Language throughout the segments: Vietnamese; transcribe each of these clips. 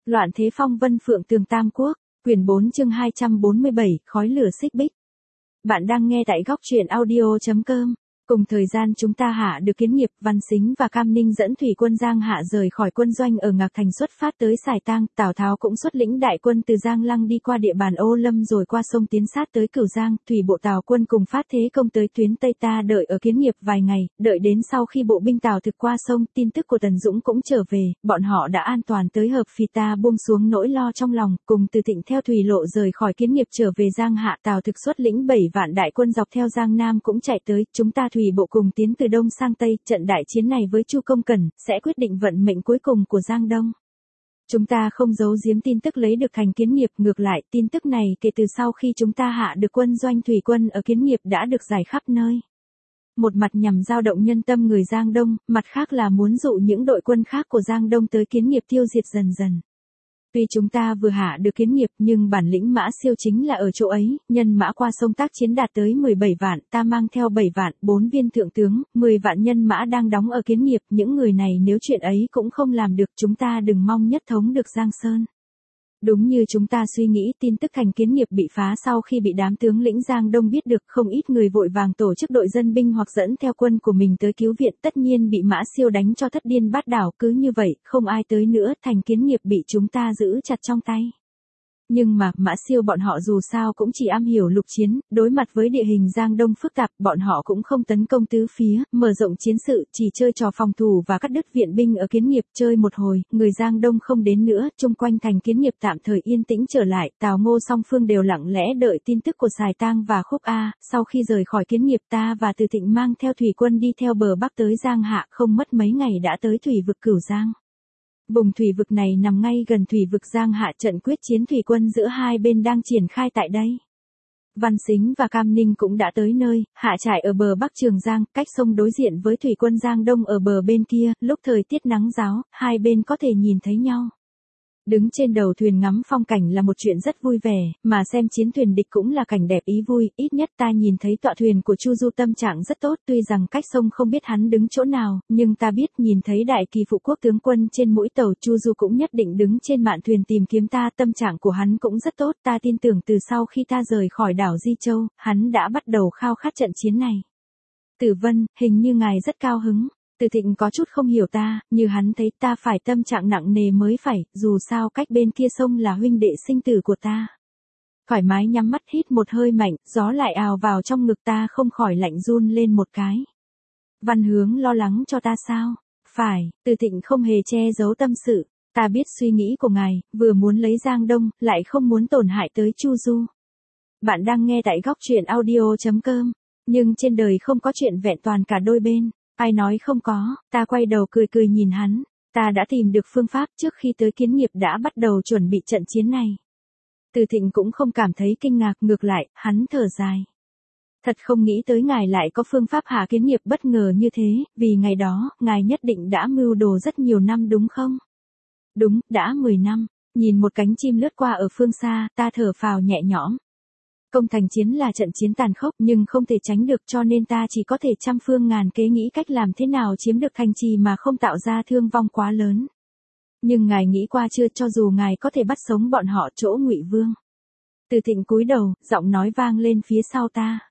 Loạn thế phong vân phượng tường Tam Quốc, quyển 4 chương 247, khói lửa xích bích. Bạn đang nghe tại góc truyện audio.com. Cùng thời gian chúng ta hạ được kiến nghiệp, Văn Sính và Cam Ninh dẫn thủy quân Giang Hạ rời khỏi quân doanh ở Ngạc Thành xuất phát tới Sài Tang. Tào Tháo cũng xuất lĩnh đại quân từ Giang Lăng đi qua địa bàn Ô Lâm rồi qua sông tiến sát tới Cửu Giang. Thủy bộ Tào quân cùng phát thế công tới tuyến Tây ta đợi ở kiến nghiệp vài ngày, đợi đến sau khi bộ binh Tào thực qua sông, tin tức của Tần Dũng cũng trở về, bọn họ đã an toàn tới Hợp Phì. Ta buông xuống nỗi lo trong lòng, cùng Từ Thịnh theo thủy lộ rời khỏi kiến nghiệp trở về Giang Hạ. Tào thực xuất lĩnh 7 vạn đại quân dọc theo Giang Nam cũng chạy tới, chúng ta thủy bộ cùng tiến từ Đông sang Tây. Trận đại chiến này với Chu Công Cẩn sẽ quyết định vận mệnh cuối cùng của Giang Đông. Chúng ta không giấu giếm tin tức lấy được thành kiến nghiệp, ngược lại, tin tức này kể từ sau khi chúng ta hạ được quân doanh thủy quân ở kiến nghiệp đã được giải khắp nơi. Một mặt nhằm dao động nhân tâm người Giang Đông, mặt khác là muốn dụ những đội quân khác của Giang Đông tới kiến nghiệp tiêu diệt dần dần. Tuy chúng ta vừa hạ được kiến nghiệp nhưng bản lĩnh Mã Siêu chính là ở chỗ ấy, nhân mã qua sông tác chiến đạt tới 17 vạn, ta mang theo 7 vạn, 4 viên thượng tướng, 10 vạn nhân mã đang đóng ở kiến nghiệp, những người này nếu chuyện ấy cũng không làm được, chúng ta đừng mong nhất thống được Giang Sơn. Đúng như chúng ta suy nghĩ, tin tức thành kiến nghiệp bị phá sau khi bị đám tướng lĩnh Giang Đông biết được, không ít người vội vàng tổ chức đội dân binh hoặc dẫn theo quân của mình tới cứu viện, tất nhiên bị Mã Siêu đánh cho thất điên bát đảo, cứ như vậy, không ai tới nữa, thành kiến nghiệp bị chúng ta giữ chặt trong tay. Nhưng mà, Mã Siêu bọn họ dù sao cũng chỉ am hiểu lục chiến, đối mặt với địa hình Giang Đông phức tạp, bọn họ cũng không tấn công tứ phía, mở rộng chiến sự, chỉ chơi trò phòng thủ và cắt đứt viện binh ở kiến nghiệp. Chơi một hồi, người Giang Đông không đến nữa, chung quanh thành kiến nghiệp tạm thời yên tĩnh trở lại, Tào Ngô song phương đều lặng lẽ đợi tin tức của Sài Tang và Khúc A. Sau khi rời khỏi kiến nghiệp, ta và Từ Thịnh mang theo thủy quân đi theo bờ bắc tới Giang Hạ, không mất mấy ngày đã tới thủy vực Cửu Giang. Vùng thủy vực này nằm ngay gần thủy vực Giang Hạ, trận quyết chiến thủy quân giữa hai bên đang triển khai tại đây. Văn Sính và Cam Ninh cũng đã tới nơi, hạ trại ở bờ bắc Trường Giang, cách sông đối diện với thủy quân Giang Đông ở bờ bên kia, lúc thời tiết nắng ráo, hai bên có thể nhìn thấy nhau. Đứng trên đầu thuyền ngắm phong cảnh là một chuyện rất vui vẻ, mà xem chiến thuyền địch cũng là cảnh đẹp ý vui, ít nhất ta nhìn thấy tọa thuyền của Chu Du tâm trạng rất tốt, tuy rằng cách sông không biết hắn đứng chỗ nào, nhưng ta biết nhìn thấy đại kỳ phụ quốc tướng quân trên mũi tàu, Chu Du cũng nhất định đứng trên mạn thuyền tìm kiếm ta, tâm trạng của hắn cũng rất tốt, ta tin tưởng từ sau khi ta rời khỏi đảo Di Châu, hắn đã bắt đầu khao khát trận chiến này. Tử Vân, hình như ngài rất cao hứng. Từ Thịnh có chút không hiểu ta, như hắn thấy ta phải tâm trạng nặng nề mới phải, dù sao cách bên kia sông là huynh đệ sinh tử của ta. Thoải mái nhắm mắt hít một hơi mạnh, gió lại ào vào trong ngực ta không khỏi lạnh run lên một cái. Văn Hướng lo lắng cho ta sao? Phải, Từ Thịnh không hề che giấu tâm sự, ta biết suy nghĩ của ngài, vừa muốn lấy Giang Đông, lại không muốn tổn hại tới Chu Du. Bạn đang nghe tại góc truyện audio.com, nhưng trên đời không có chuyện vẹn toàn cả đôi bên. Ai nói không có, ta quay đầu cười cười nhìn hắn, ta đã tìm được phương pháp, trước khi tới kiến nghiệp đã bắt đầu chuẩn bị trận chiến này. Từ Thịnh cũng không cảm thấy kinh ngạc, ngược lại, hắn thở dài. Thật không nghĩ tới ngài lại có phương pháp hạ kiến nghiệp bất ngờ như thế, vì ngày đó, ngài nhất định đã mưu đồ rất nhiều năm đúng không? Đúng, đã 10 năm, nhìn một cánh chim lướt qua ở phương xa, ta thở phào nhẹ nhõm. Công thành chiến là trận chiến tàn khốc nhưng không thể tránh được, cho nên ta chỉ có thể trăm phương ngàn kế nghĩ cách làm thế nào chiếm được thành trì mà không tạo ra thương vong quá lớn. Nhưng ngài nghĩ qua chưa, cho dù ngài có thể bắt sống bọn họ chỗ Ngụy Vương. Từ Thịnh cúi đầu, giọng nói vang lên phía sau ta.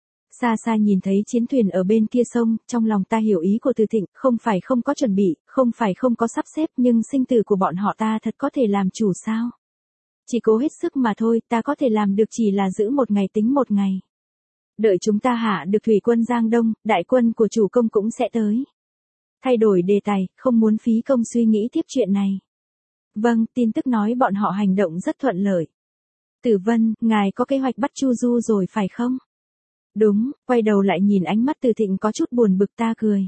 Xa xa nhìn thấy chiến thuyền ở bên kia sông, trong lòng ta hiểu ý của Từ Thịnh, không phải không có chuẩn bị, không phải không có sắp xếp, nhưng sinh tử của bọn họ ta thật có thể làm chủ sao? Chỉ cố hết sức mà thôi, ta có thể làm được chỉ là giữ một ngày tính một ngày. Đợi chúng ta hạ được thủy quân Giang Đông, đại quân của chủ công cũng sẽ tới. Thay đổi đề tài, không muốn phí công suy nghĩ tiếp chuyện này. Vâng, tin tức nói bọn họ hành động rất thuận lợi. Tử Vân, ngài có kế hoạch bắt Chu Du rồi phải không? Đúng, quay đầu lại nhìn ánh mắt Từ Thịnh có chút buồn bực, ta cười.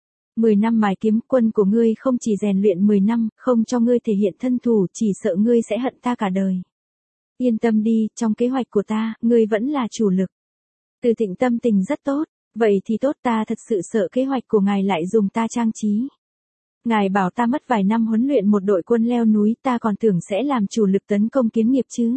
10 năm mài kiếm, quân của ngươi không chỉ rèn luyện 10 năm, không cho ngươi thể hiện thân thủ, chỉ sợ ngươi sẽ hận ta cả đời. Yên tâm đi, trong kế hoạch của ta, ngươi vẫn là chủ lực. Từ Thịnh tâm tình rất tốt, vậy thì tốt, ta thật sự sợ kế hoạch của ngài lại dùng ta trang trí. Ngài bảo ta mất vài năm huấn luyện một đội quân leo núi, ta còn tưởng sẽ làm chủ lực tấn công kiến nghiệp chứ.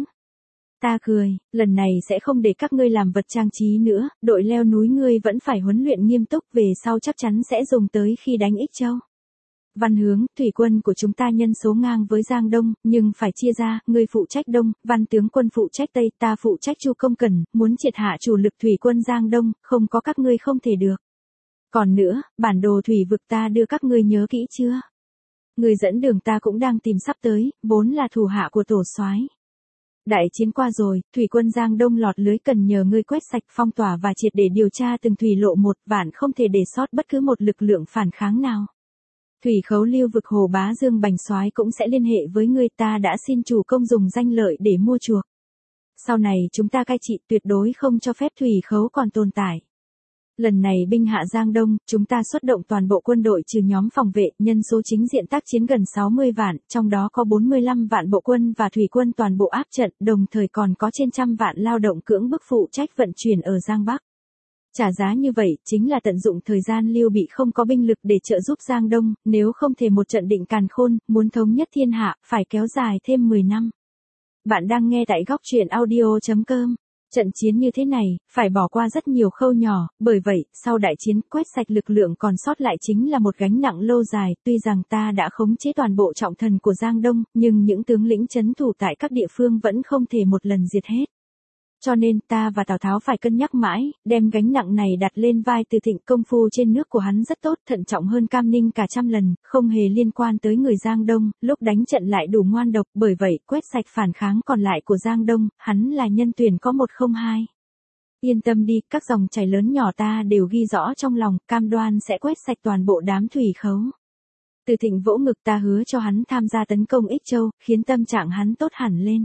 Ta cười, lần này sẽ không để các ngươi làm vật trang trí nữa, đội leo núi ngươi vẫn phải huấn luyện nghiêm túc, về sau chắc chắn sẽ dùng tới khi đánh Ích Châu. Văn Hướng, thủy quân của chúng ta nhân số ngang với Giang Đông, nhưng phải chia ra, ngươi phụ trách Đông, Văn tướng quân phụ trách Tây, ta phụ trách Chu Công Cẩn, muốn triệt hạ chủ lực thủy quân Giang Đông, không có các ngươi không thể được. Còn nữa, bản đồ thủy vực ta đưa các ngươi nhớ kỹ chưa? Người dẫn đường ta cũng đang tìm sắp tới, vốn là thủ hạ của tổ soái. Đại chiến qua rồi, thủy quân Giang Đông lọt lưới cần nhờ ngươi quét sạch phong tỏa và triệt để điều tra từng thủy lộ một vạn, không thể để sót bất cứ một lực lượng phản kháng nào. Thủy khấu lưu vực Hồ Bá Dương Bành soái cũng sẽ liên hệ với ngươi, ta đã xin chủ công dùng danh lợi để mua chuộc. Sau này chúng ta cai trị tuyệt đối không cho phép thủy khấu còn tồn tại. Lần này binh hạ Giang Đông, chúng ta xuất động toàn bộ quân đội trừ nhóm phòng vệ, nhân số chính diện tác chiến gần 60 vạn, trong đó có 45 vạn bộ quân và thủy quân toàn bộ áp trận, đồng thời còn có trên 100 vạn lao động cưỡng bức phụ trách vận chuyển ở Giang Bắc. Trả giá như vậy, chính là tận dụng thời gian Lưu Bị không có binh lực để trợ giúp Giang Đông, nếu không thể một trận định càn khôn, muốn thống nhất thiên hạ, phải kéo dài thêm 10 năm. Bạn đang nghe tại góc truyện audio.com. Trận chiến như thế này, phải bỏ qua rất nhiều khâu nhỏ, bởi vậy, sau đại chiến, quét sạch lực lượng còn sót lại chính là một gánh nặng lâu dài, tuy rằng ta đã khống chế toàn bộ trọng thần của Giang Đông, nhưng những tướng lĩnh trấn thủ tại các địa phương vẫn không thể một lần diệt hết. Cho nên ta và Tào Tháo phải cân nhắc mãi, đem gánh nặng này đặt lên vai Từ Thịnh, công phu trên nước của hắn rất tốt, thận trọng hơn Cam Ninh cả trăm lần, không hề liên quan tới người Giang Đông, lúc đánh trận lại đủ ngoan độc, bởi vậy, quét sạch phản kháng còn lại của Giang Đông, hắn là nhân tuyển có 102. Yên tâm đi, các dòng chảy lớn nhỏ ta đều ghi rõ trong lòng, cam đoan sẽ quét sạch toàn bộ đám thủy khấu. Từ Thịnh vỗ ngực, ta hứa cho hắn tham gia tấn công Ích Châu, khiến tâm trạng hắn tốt hẳn lên.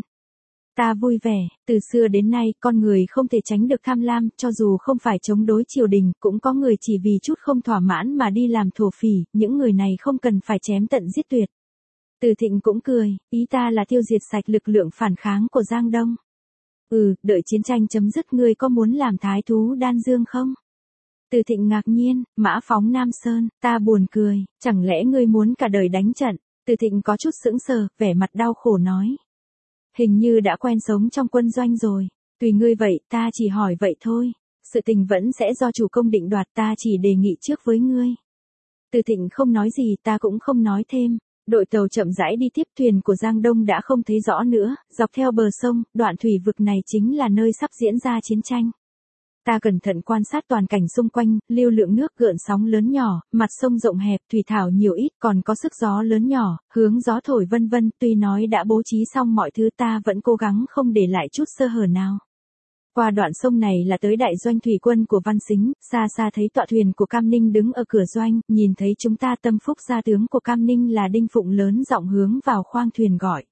Ta vui vẻ, từ xưa đến nay, con người không thể tránh được tham lam, cho dù không phải chống đối triều đình, cũng có người chỉ vì chút không thỏa mãn mà đi làm thổ phỉ, những người này không cần phải chém tận giết tuyệt. Từ Thịnh cũng cười, ý ta là tiêu diệt sạch lực lượng phản kháng của Giang Đông. Đợi chiến tranh chấm dứt ngươi có muốn làm thái thú Đan Dương không? Từ Thịnh ngạc nhiên, mã phóng Nam Sơn, ta buồn cười, chẳng lẽ ngươi muốn cả đời đánh trận? Từ Thịnh có chút sững sờ, vẻ mặt đau khổ nói. Hình như đã quen sống trong quân doanh rồi, tùy ngươi vậy, ta chỉ hỏi vậy thôi, sự tình vẫn sẽ do chủ công định đoạt, ta chỉ đề nghị trước với ngươi. Từ Thịnh không nói gì, ta cũng không nói thêm, đội tàu chậm rãi đi tiếp, thuyền của Giang Đông đã không thấy rõ nữa, dọc theo bờ sông, đoạn thủy vực này chính là nơi sắp diễn ra chiến tranh. Ta cẩn thận quan sát toàn cảnh xung quanh, lưu lượng nước gợn sóng lớn nhỏ, mặt sông rộng hẹp, thủy thảo nhiều ít, còn có sức gió lớn nhỏ, hướng gió thổi vân vân, tuy nói đã bố trí xong mọi thứ ta vẫn cố gắng không để lại chút sơ hở nào. Qua đoạn sông này là tới đại doanh thủy quân của Văn Sính, xa xa thấy tọa thuyền của Cam Ninh đứng ở cửa doanh, nhìn thấy chúng ta, Tâm Phúc gia tướng của Cam Ninh là Đinh Phụng lớn giọng hướng vào khoang thuyền gọi.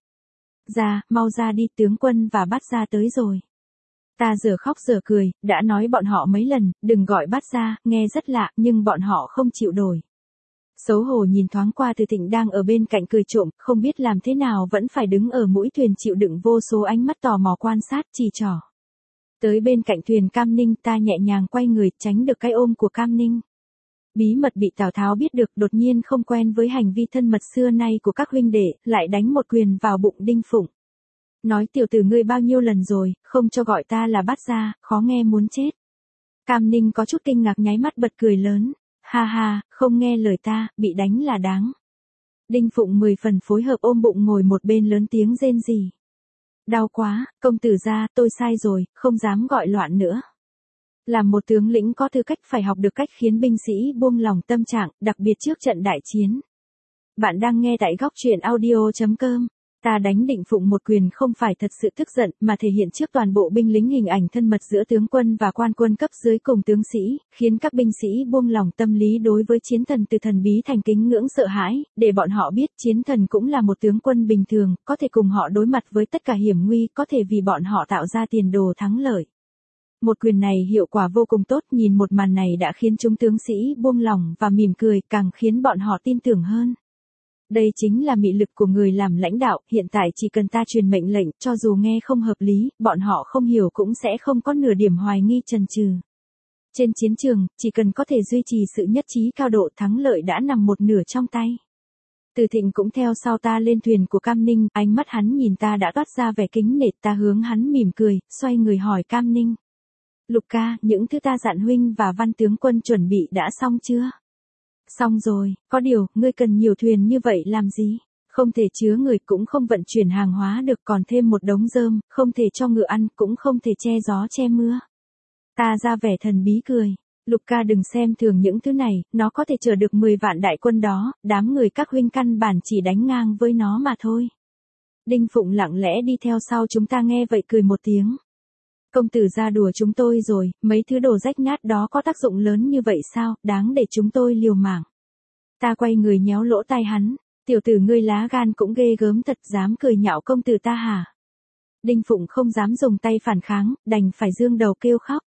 Ra, mau ra đi, tướng quân và Bát Gia tới rồi. Ta giờ khóc giờ cười, đã nói bọn họ mấy lần, đừng gọi Bát Gia, nghe rất lạ, nhưng bọn họ không chịu đổi. Xấu hổ nhìn thoáng qua Từ Thịnh đang ở bên cạnh cười trộm, không biết làm thế nào vẫn phải đứng ở mũi thuyền chịu đựng vô số ánh mắt tò mò quan sát, chỉ trỏ. Tới bên cạnh thuyền Cam Ninh, ta nhẹ nhàng quay người, tránh được cái ôm của Cam Ninh. Bí mật bị Tào Tháo biết được, đột nhiên không quen với hành vi thân mật xưa nay của các huynh đệ, lại đánh một quyền vào bụng Đinh Phụng. Nói tiểu tử ngươi bao nhiêu lần rồi, không cho gọi ta là Bát Gia, khó nghe muốn chết. Cam Ninh có chút kinh ngạc, nháy mắt bật cười lớn. Ha ha, không nghe lời ta, bị đánh là đáng. Đinh Phụng 10 phần phối hợp ôm bụng ngồi một bên lớn tiếng rên rỉ. Đau quá, công tử gia, tôi sai rồi, không dám gọi loạn nữa. Làm một tướng lĩnh có tư cách phải học được cách khiến binh sĩ buông lòng tâm trạng, đặc biệt trước trận đại chiến. Bạn đang nghe tại góc truyện audio.com. Ta đánh Đinh Phụng một quyền không phải thật sự tức giận, mà thể hiện trước toàn bộ binh lính hình ảnh thân mật giữa tướng quân và quan quân cấp dưới cùng tướng sĩ, khiến các binh sĩ buông lòng tâm lý đối với chiến thần, từ thần bí thành kính ngưỡng sợ hãi, để bọn họ biết chiến thần cũng là một tướng quân bình thường, có thể cùng họ đối mặt với tất cả hiểm nguy, có thể vì bọn họ tạo ra tiền đồ thắng lợi. Một quyền này hiệu quả vô cùng tốt, nhìn một màn này đã khiến chúng tướng sĩ buông lòng và mỉm cười, càng khiến bọn họ tin tưởng hơn. Đây chính là mị lực của người làm lãnh đạo, hiện tại chỉ cần ta truyền mệnh lệnh, cho dù nghe không hợp lý, bọn họ không hiểu cũng sẽ không có nửa điểm hoài nghi chần chừ. Trên chiến trường, chỉ cần có thể duy trì sự nhất trí cao độ, thắng lợi đã nằm một nửa trong tay. Từ Thịnh cũng theo sau ta lên thuyền của Cam Ninh, ánh mắt hắn nhìn ta đã toát ra vẻ kính nể, ta hướng hắn mỉm cười, xoay người hỏi Cam Ninh. Lục ca, những thứ ta dặn huynh và Văn tướng quân chuẩn bị đã xong chưa? Xong rồi, có điều, ngươi cần nhiều thuyền như vậy làm gì? Không thể chứa người cũng không vận chuyển hàng hóa được, còn thêm một đống rơm, không thể cho ngựa ăn cũng không thể che gió che mưa. Ta ra vẻ thần bí cười. Luca đừng xem thường những thứ này, nó có thể chở được 10 vạn đại quân đó, đám người các huynh căn bản chỉ đánh ngang với nó mà thôi. Đinh Phụng lặng lẽ đi theo sau chúng ta nghe vậy cười một tiếng. Công tử ra đùa chúng tôi rồi, mấy thứ đồ rách nát đó có tác dụng lớn như vậy sao, đáng để chúng tôi liều mạng. Ta quay người nhéo lỗ tai hắn, tiểu tử ngươi lá gan cũng ghê gớm thật, dám cười nhạo công tử ta hả? Đinh Phụng không dám dùng tay phản kháng, đành phải dương đầu kêu khóc.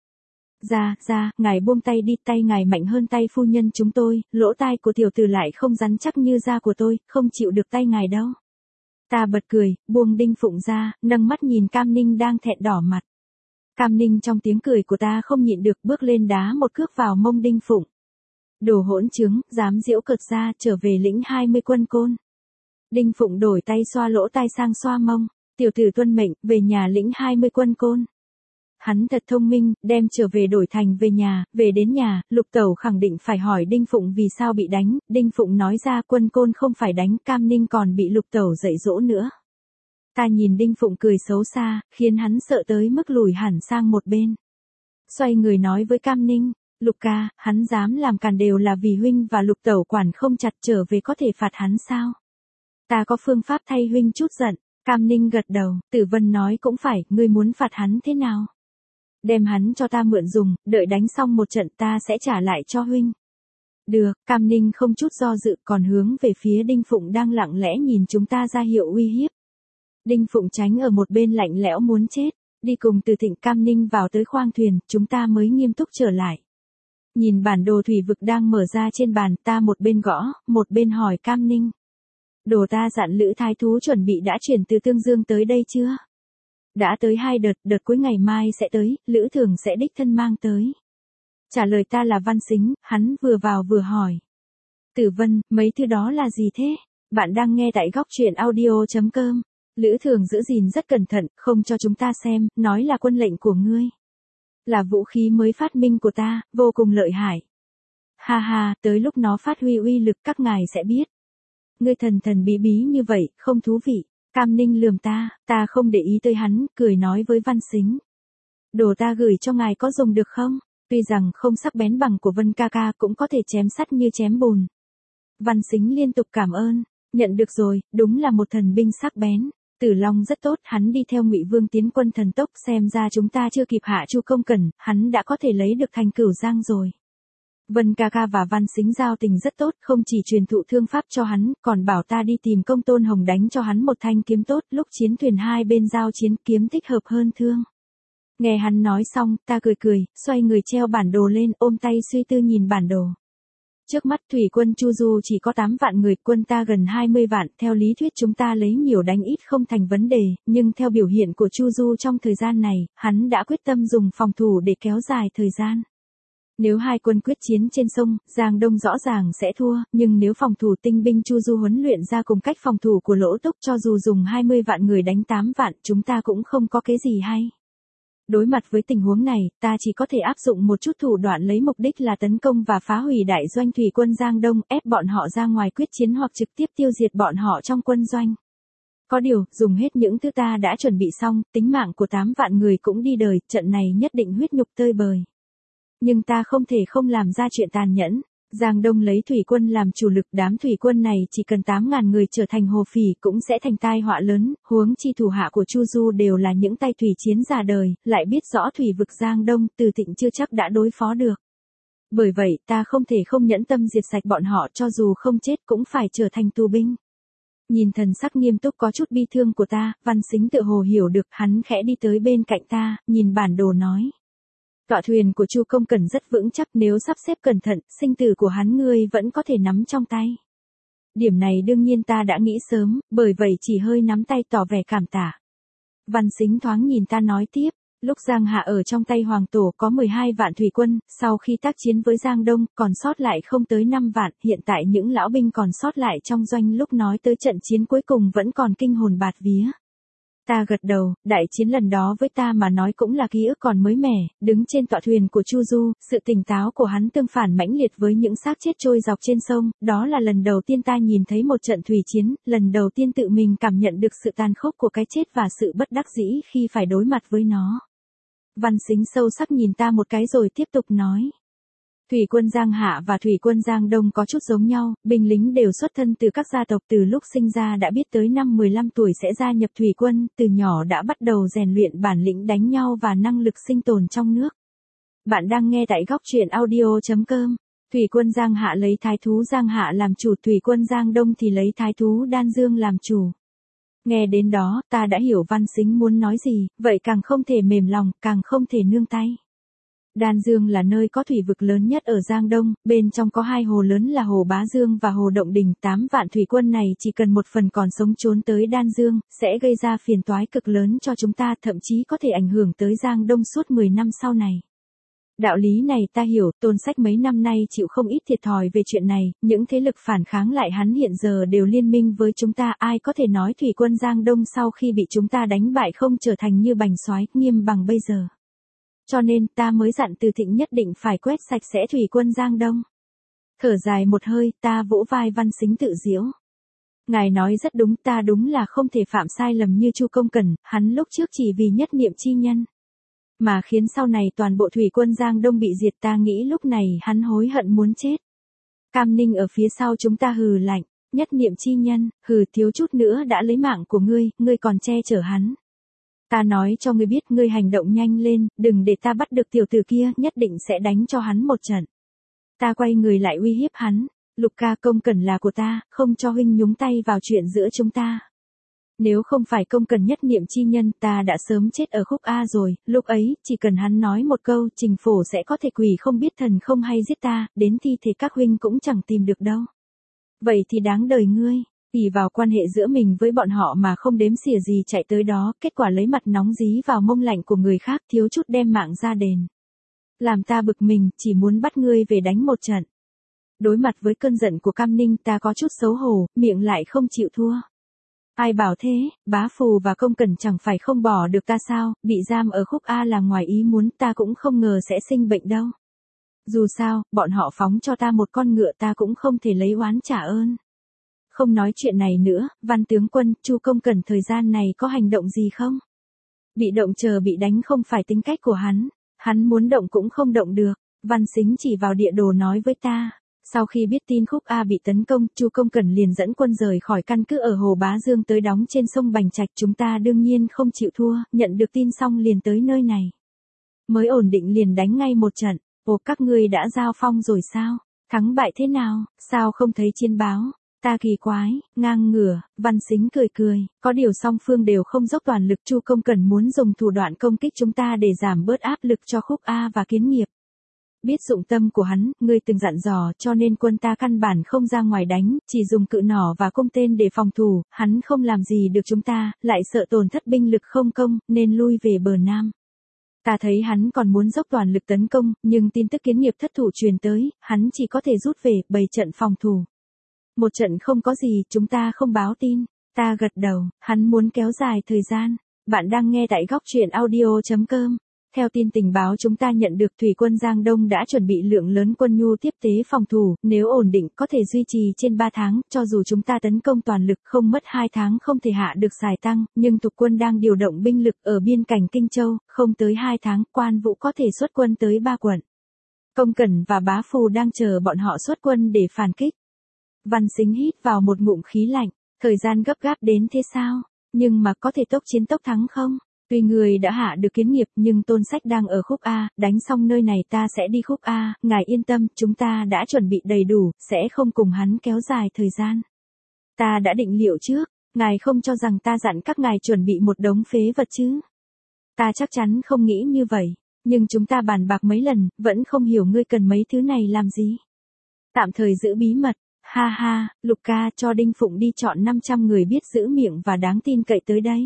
Ra, ngài buông tay đi, tay ngài mạnh hơn tay phu nhân chúng tôi, lỗ tai của tiểu tử lại không rắn chắc như da của tôi, không chịu được tay ngài đâu. Ta bật cười, buông Đinh Phụng ra, nâng mắt nhìn Cam Ninh đang thẹn đỏ mặt. Cam Ninh trong tiếng cười của ta không nhịn được bước lên đá một cước vào mông Đinh Phụng. Đồ hỗn chứng, dám giễu cợt ra, trở về lĩnh 20 quân côn. Đinh Phụng đổi tay xoa lỗ tai sang xoa mông, tiểu tử tuân mệnh, về nhà lĩnh 20 quân côn. Hắn thật thông minh, đem trở về đổi thành về nhà, về đến nhà, Lục Tẩu khẳng định phải hỏi Đinh Phụng vì sao bị đánh, Đinh Phụng nói ra quân côn không phải đánh, Cam Ninh còn bị Lục Tẩu dạy dỗ nữa. Ta nhìn Đinh Phụng cười xấu xa, khiến hắn sợ tới mức lùi hẳn sang một bên. Xoay người nói với Cam Ninh, Lục ca, hắn dám làm càn đều là vì huynh và Lục Tẩu quản không chặt, trở về có thể phạt hắn sao? Ta có phương pháp thay huynh chút giận. Cam Ninh gật đầu, Tử Vân nói cũng phải, ngươi muốn phạt hắn thế nào? Đem hắn cho ta mượn dùng, đợi đánh xong một trận ta sẽ trả lại cho huynh. Được, Cam Ninh không chút do dự, còn hướng về phía Đinh Phụng đang lặng lẽ nhìn chúng ta ra hiệu uy hiếp. Đinh Phụng tránh ở một bên lạnh lẽo muốn chết, đi cùng Từ Thịnh Cam Ninh vào tới khoang thuyền, chúng ta mới nghiêm túc trở lại. Nhìn bản đồ thủy vực đang mở ra trên bàn, ta một bên gõ, một bên hỏi Cam Ninh. Đồ ta dặn Lữ Thái Thú chuẩn bị đã chuyển từ Tương Dương tới đây chưa? Đã tới 2 đợt, đợt cuối ngày mai sẽ tới, Lữ Thường sẽ đích thân mang tới. Trả lời ta là Văn Sính, hắn vừa vào vừa hỏi. Tử Vân, mấy thứ đó là gì thế? Bạn đang nghe tại góc truyện audio.com. Lữ Thường giữ gìn rất cẩn thận, không cho chúng ta xem, nói là quân lệnh của ngươi. Là vũ khí mới phát minh của ta, vô cùng lợi hại. Ha ha, tới lúc nó phát huy uy lực các ngài sẽ biết. Ngươi thần thần bí bí như vậy, không thú vị. Cam Ninh lườm ta không để ý tới hắn, cười nói với Văn Sính. Đồ ta gửi cho ngài có dùng được không? Tuy rằng không sắc bén bằng của Vân ca ca cũng có thể chém sắt như chém bùn. Văn Sính liên tục cảm ơn, nhận được rồi, đúng là một thần binh sắc bén. Tử Long rất tốt, hắn đi theo Ngụy Vương tiến quân thần tốc, xem ra chúng ta chưa kịp hạ Chu Công Cẩn, hắn đã có thể lấy được thành Cửu Giang rồi. Vân ca ca và Văn Sính giao tình rất tốt, không chỉ truyền thụ thương pháp cho hắn, còn bảo ta đi tìm Công Tôn Hồng đánh cho hắn một thanh kiếm tốt, lúc chiến thuyền hai bên giao chiến kiếm thích hợp hơn thương. Nghe hắn nói xong, ta cười, xoay người treo bản đồ lên, ôm tay suy tư nhìn bản đồ. Trước mắt thủy quân Chu Du chỉ có 8 vạn người, quân ta gần 20 vạn, theo lý thuyết chúng ta lấy nhiều đánh ít không thành vấn đề, nhưng theo biểu hiện của Chu Du trong thời gian này, hắn đã quyết tâm dùng phòng thủ để kéo dài thời gian. Nếu hai quân quyết chiến trên sông, Giang Đông rõ ràng sẽ thua, nhưng nếu phòng thủ tinh binh Chu Du huấn luyện ra cùng cách phòng thủ của Lỗ Túc, cho dù dùng 20 vạn người đánh 8 vạn, chúng ta cũng không có cái gì hay. Đối mặt với tình huống này, ta chỉ có thể áp dụng một chút thủ đoạn lấy mục đích là tấn công và phá hủy đại doanh thủy quân Giang Đông, ép bọn họ ra ngoài quyết chiến hoặc trực tiếp tiêu diệt bọn họ trong quân doanh. Có điều, dùng hết những thứ ta đã chuẩn bị xong, tính mạng của 8 vạn người cũng đi đời, trận này nhất định huyết nhục tơi bời. Nhưng ta không thể không làm ra chuyện tàn nhẫn. Giang Đông lấy thủy quân làm chủ lực, đám thủy quân này chỉ cần 8.000 người trở thành hồ phỉ cũng sẽ thành tai họa lớn, huống chi thủ hạ của Chu Du đều là những tay thủy chiến già đời, lại biết rõ thủy vực Giang Đông, Từ Thịnh chưa chắc đã đối phó được. Bởi vậy, ta không thể không nhẫn tâm diệt sạch bọn họ, cho dù không chết cũng phải trở thành tù binh. Nhìn thần sắc nghiêm túc có chút bi thương của ta, Văn Sính tự hồ hiểu được, hắn khẽ đi tới bên cạnh ta, nhìn bản đồ nói. Tọa thuyền của Chu Công Cẩn rất vững chắc, nếu sắp xếp cẩn thận, sinh tử của hắn ngươi vẫn có thể nắm trong tay. Điểm này đương nhiên ta đã nghĩ sớm, bởi vậy chỉ hơi nắm tay tỏ vẻ cảm tạ. Văn Sính thoáng nhìn ta nói tiếp, lúc Giang Hạ ở trong tay Hoàng Tổ có 12 vạn thủy quân, sau khi tác chiến với Giang Đông, còn sót lại không tới 5 vạn, hiện tại những lão binh còn sót lại trong doanh lúc nói tới trận chiến cuối cùng vẫn còn kinh hồn bạt vía. Ta gật đầu, đại chiến lần đó với ta mà nói cũng là ký ức còn mới mẻ, đứng trên tọa thuyền của Chu Du, sự tỉnh táo của hắn tương phản mãnh liệt với những xác chết trôi dọc trên sông, đó là lần đầu tiên ta nhìn thấy một trận thủy chiến, lần đầu tiên tự mình cảm nhận được sự tàn khốc của cái chết và sự bất đắc dĩ khi phải đối mặt với nó. Văn Sính sâu sắc nhìn ta một cái rồi tiếp tục nói. Thủy quân Giang Hạ và thủy quân Giang Đông có chút giống nhau, binh lính đều xuất thân từ các gia tộc, từ lúc sinh ra đã biết tới năm 15 tuổi sẽ gia nhập thủy quân, từ nhỏ đã bắt đầu rèn luyện bản lĩnh đánh nhau và năng lực sinh tồn trong nước. Bạn đang nghe tại góc truyện audio.com. Thủy quân Giang Hạ lấy thái thú Giang Hạ làm chủ, thủy quân Giang Đông thì lấy thái thú Đan Dương làm chủ. Nghe đến đó, ta đã hiểu Văn Sính muốn nói gì, vậy càng không thể mềm lòng, càng không thể nương tay. Đan Dương là nơi có thủy vực lớn nhất ở Giang Đông, bên trong có 2 hồ lớn là hồ Bá Dương và hồ Động Đình. 8 vạn thủy quân này chỉ cần một phần còn sống trốn tới Đan Dương, sẽ gây ra phiền toái cực lớn cho chúng ta, thậm chí có thể ảnh hưởng tới Giang Đông suốt 10 năm sau này. Đạo lý này ta hiểu, Tôn Sách mấy năm nay chịu không ít thiệt thòi về chuyện này, những thế lực phản kháng lại hắn hiện giờ đều liên minh với chúng ta, ai có thể nói thủy quân Giang Đông sau khi bị chúng ta đánh bại không trở thành như bành soái nghiêm bằng bây giờ. Cho nên ta mới dặn Từ Thịnh nhất định phải quét sạch sẽ thủy quân Giang Đông. Thở dài một hơi, ta vỗ vai Văn Sính tự giễu. Ngài nói rất đúng, ta đúng là không thể phạm sai lầm như Chu Công Cẩn, hắn lúc trước chỉ vì nhất niệm chi nhân mà khiến sau này toàn bộ thủy quân Giang Đông bị diệt, ta nghĩ lúc này hắn hối hận muốn chết. Cam Ninh ở phía sau chúng ta hừ lạnh, nhất niệm chi nhân, hừ, thiếu chút nữa đã lấy mạng của ngươi còn che chở hắn. Ta nói cho ngươi biết, ngươi hành động nhanh lên, đừng để ta bắt được tiểu tử kia, nhất định sẽ đánh cho hắn một trận. Ta quay người lại uy hiếp hắn, Lục ca, Công Cẩn là của ta, không cho huynh nhúng tay vào chuyện giữa chúng ta. Nếu không phải Công Cẩn nhất niệm chi nhân, ta đã sớm chết ở khúc A rồi, lúc ấy, chỉ cần hắn nói một câu, Trình Phổ sẽ có thể quỷ không biết thần không hay giết ta, đến thi thể các huynh cũng chẳng tìm được đâu. Vậy thì đáng đời ngươi, ỷ vào quan hệ giữa mình với bọn họ mà không đếm xỉa gì chạy tới đó, kết quả lấy mặt nóng dí vào mông lạnh của người khác, thiếu chút đem mạng ra đền. Làm ta bực mình, chỉ muốn bắt ngươi về đánh một trận. Đối mặt với cơn giận của Cam Ninh, ta có chút xấu hổ, miệng lại không chịu thua. Ai bảo thế, Bá Phù và Công Cẩn chẳng phải không bỏ được ta sao, bị giam ở khúc A là ngoài ý muốn, ta cũng không ngờ sẽ sinh bệnh đâu. Dù sao, bọn họ phóng cho ta một con ngựa, ta cũng không thể lấy oán trả ơn. Không nói chuyện này nữa, Văn tướng quân, Chu Công Cẩn thời gian này có hành động gì không? Bị động chờ bị đánh không phải tính cách của hắn muốn động cũng không động được. Văn Sính chỉ vào địa đồ nói với ta. Sau khi biết tin khúc A bị tấn công, Chu Công Cẩn liền dẫn quân rời khỏi căn cứ ở Hồ Bá Dương tới đóng trên sông Bành Trạch, chúng ta đương nhiên không chịu thua, nhận được tin xong liền tới nơi này. Mới ổn định liền đánh ngay một trận. Ồ, các ngươi đã giao phong rồi sao? Thắng bại thế nào, sao không thấy chiến báo? Ta kỳ quái, ngang ngửa, Văn Sính cười cười, có điều song phương đều không dốc toàn lực, Chu Công Cẩn muốn dùng thủ đoạn công kích chúng ta để giảm bớt áp lực cho khúc A và Kiến Nghiệp. Biết dụng tâm của hắn, ngươi từng dặn dò, cho nên quân ta căn bản không ra ngoài đánh, chỉ dùng cự nỏ và cung tên để phòng thủ, hắn không làm gì được chúng ta, lại sợ tổn thất binh lực không công, nên lui về bờ Nam. Ta thấy hắn còn muốn dốc toàn lực tấn công, nhưng tin tức Kiến Nghiệp thất thủ truyền tới, hắn chỉ có thể rút về, bày trận phòng thủ. Một trận không có gì, chúng ta không báo tin. Ta gật đầu, hắn muốn kéo dài thời gian. Bạn đang nghe tại góc truyện audio.com. Theo tin tình báo chúng ta nhận được, thủy quân Giang Đông đã chuẩn bị lượng lớn quân nhu tiếp tế phòng thủ, nếu ổn định có thể duy trì trên 3 tháng, cho dù chúng ta tấn công toàn lực không mất 2 tháng không thể hạ được Sài Tăng, nhưng Tục quân đang điều động binh lực ở biên cảnh Kinh Châu, không tới 2 tháng, Quan Vũ có thể xuất quân tới 3 quận. Công Cẩn và Bá Phù đang chờ bọn họ xuất quân để phản kích. Văn Sính hít vào một ngụm khí lạnh, thời gian gấp gáp đến thế sao? Nhưng mà có thể tốc chiến tốc thắng không? Tuy người đã hạ được Kiến Nghiệp nhưng Tôn Sách đang ở khúc A, đánh xong nơi này ta sẽ đi khúc A, ngài yên tâm, chúng ta đã chuẩn bị đầy đủ, sẽ không cùng hắn kéo dài thời gian. Ta đã định liệu trước, ngài không cho rằng ta dặn các ngài chuẩn bị một đống phế vật chứ? Ta chắc chắn không nghĩ như vậy, nhưng chúng ta bàn bạc mấy lần, vẫn không hiểu ngươi cần mấy thứ này làm gì. Tạm thời giữ bí mật. Ha ha, Lục ca, cho Đinh Phụng đi chọn 500 người biết giữ miệng và đáng tin cậy tới đây.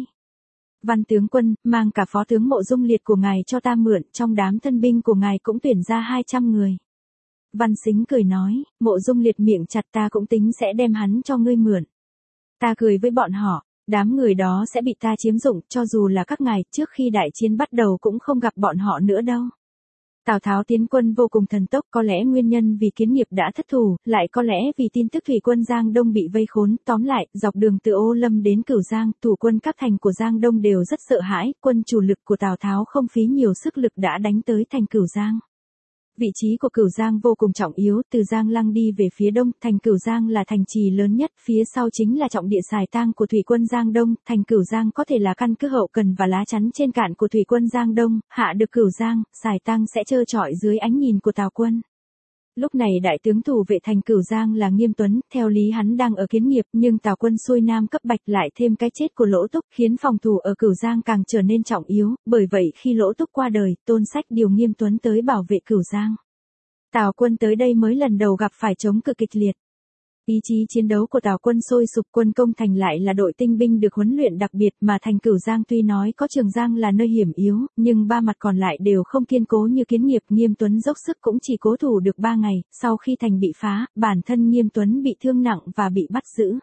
Văn tướng quân, mang cả phó tướng Mộ Dung Liệt của ngài cho ta mượn, trong đám thân binh của ngài cũng tuyển ra 200 người. Văn Sính cười nói, Mộ Dung Liệt miệng chặt, ta cũng tính sẽ đem hắn cho ngươi mượn. Ta cười với bọn họ, Đám người đó sẽ bị ta chiếm dụng, cho dù là các ngài, trước khi đại chiến bắt đầu cũng không gặp bọn họ nữa đâu. Tào Tháo tiến quân vô cùng thần tốc, có lẽ nguyên nhân vì kiến nghiệp đã thất thủ, lại có lẽ vì tin tức thủy quân Giang Đông bị vây khốn, tóm lại, dọc đường từ Ô Lâm đến Cửu Giang, thủ quân các thành của Giang Đông đều rất sợ hãi, quân chủ lực của Tào Tháo không phí nhiều sức lực đã đánh tới thành Cửu Giang. Vị trí của Cửu Giang vô cùng trọng yếu, từ Giang Lăng đi về phía đông, thành Cửu Giang là thành trì lớn nhất, phía sau chính là trọng địa xài tang của thủy quân Giang Đông, thành Cửu Giang có thể là căn cứ hậu cần và lá chắn trên cạn của thủy quân Giang Đông, hạ được Cửu Giang, xài tang sẽ trơ trọi dưới ánh nhìn của Tào quân. Lúc này đại tướng thủ vệ thành Cửu Giang là Nghiêm Tuấn, theo lý hắn đang ở Kiến Nghiệp, nhưng Tào quân xuôi nam cấp bạch lại thêm cái chết của Lỗ Túc, khiến phòng thủ ở Cửu Giang càng trở nên trọng yếu, bởi vậy khi Lỗ Túc qua đời, Tôn Sách điều Nghiêm Tuấn tới bảo vệ Cửu Giang. Tào quân tới đây mới lần đầu gặp phải chống cự kịch liệt. Ý chí chiến đấu của Tào quân sôi sục, quân công thành lại là đội tinh binh được huấn luyện đặc biệt, mà thành Cửu Giang tuy nói có Trường Giang là nơi hiểm yếu, nhưng ba mặt còn lại đều không kiên cố như Kiến Nghiệp. Nghiêm Tuấn dốc sức cũng chỉ cố thủ được 3 ngày, sau khi thành bị phá, bản thân Nghiêm Tuấn bị thương nặng và bị bắt giữ.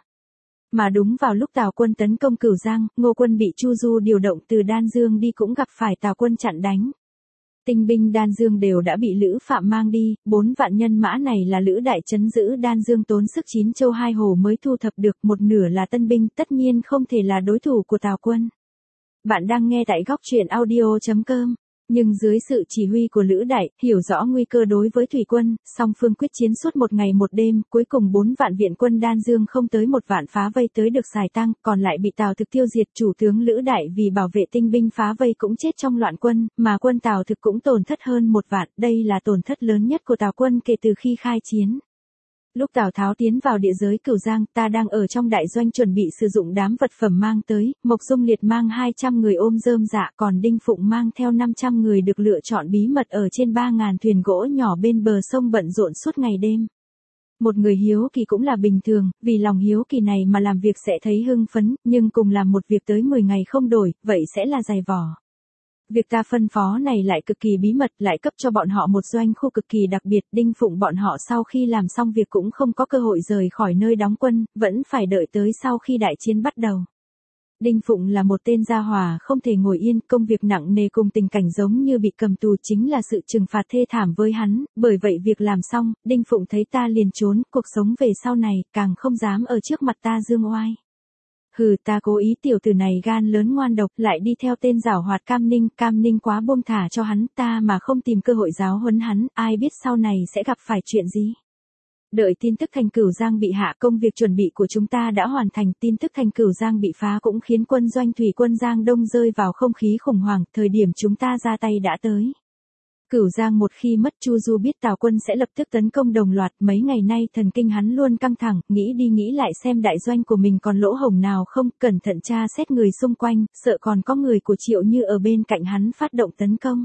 Mà đúng vào lúc Tào quân tấn công Cửu Giang, Ngô quân bị Chu Du điều động từ Đan Dương đi cũng gặp phải Tào quân chặn đánh. Tinh binh Đan Dương đều đã bị Lữ Phạm mang đi, 4 vạn nhân mã này là Lữ Đại trấn giữ Đan Dương tốn sức 9 châu 2 hồ mới thu thập được, một nửa là tân binh, tất nhiên không thể là đối thủ của Tào quân. Bạn đang nghe tại góc truyện audio.com. Nhưng dưới sự chỉ huy của Lữ Đại, hiểu rõ nguy cơ đối với thủy quân, song phương quyết chiến suốt một ngày một đêm, cuối cùng 4 vạn viện quân Đan Dương không tới 1 vạn phá vây tới được xài tang, còn lại bị Tào Thực tiêu diệt. Chủ tướng Lữ Đại vì bảo vệ tinh binh phá vây cũng chết trong loạn quân, mà quân Tào Thực cũng tổn thất hơn 1 vạn, đây là tổn thất lớn nhất của Tào quân kể từ khi khai chiến. Lúc Tào Tháo tiến vào địa giới Cửu Giang, ta đang ở trong đại doanh chuẩn bị sử dụng đám vật phẩm mang tới, Mộc Dung Liệt mang 200 người ôm rơm dạ, còn Đinh Phụng mang theo 500 người được lựa chọn bí mật ở trên 3.000 thuyền gỗ nhỏ bên bờ sông bận rộn suốt ngày đêm. Một người hiếu kỳ cũng là bình thường, vì lòng hiếu kỳ này mà làm việc sẽ thấy hưng phấn, nhưng cùng làm một việc tới 10 ngày không đổi, vậy sẽ là dày vò. Việc ta phân phó này lại cực kỳ bí mật, lại cấp cho bọn họ một doanh khu cực kỳ đặc biệt. Đinh Phụng bọn họ sau khi làm xong việc cũng không có cơ hội rời khỏi nơi đóng quân, vẫn phải đợi tới sau khi đại chiến bắt đầu. Đinh Phụng là một tên gia hỏa không thể ngồi yên, công việc nặng nề cùng tình cảnh giống như bị cầm tù chính là sự trừng phạt thê thảm với hắn, bởi vậy việc làm xong, Đinh Phụng thấy ta liền trốn, cuộc sống về sau này, càng không dám ở trước mặt ta dương oai. Hừ, ta cố ý tiểu tử này gan lớn ngoan độc, lại đi theo tên giảo hoạt Cam Ninh quá buông thả cho hắn, ta mà không tìm cơ hội giáo huấn hắn, ai biết sau này sẽ gặp phải chuyện gì. Đợi tin tức thành Cửu Giang bị hạ, công việc chuẩn bị của chúng ta đã hoàn thành, tin tức thành Cửu Giang bị phá cũng khiến quân doanh thủy quân Giang Đông rơi vào không khí khủng hoảng, thời điểm chúng ta ra tay đã tới. Cửu Giang một khi mất, Chu Du biết Tào quân sẽ lập tức tấn công đồng loạt, mấy ngày nay thần kinh hắn luôn căng thẳng, nghĩ đi nghĩ lại xem đại doanh của mình còn lỗ hổng nào không, cẩn thận tra xét người xung quanh, sợ còn có người của Triệu Như ở bên cạnh hắn phát động tấn công.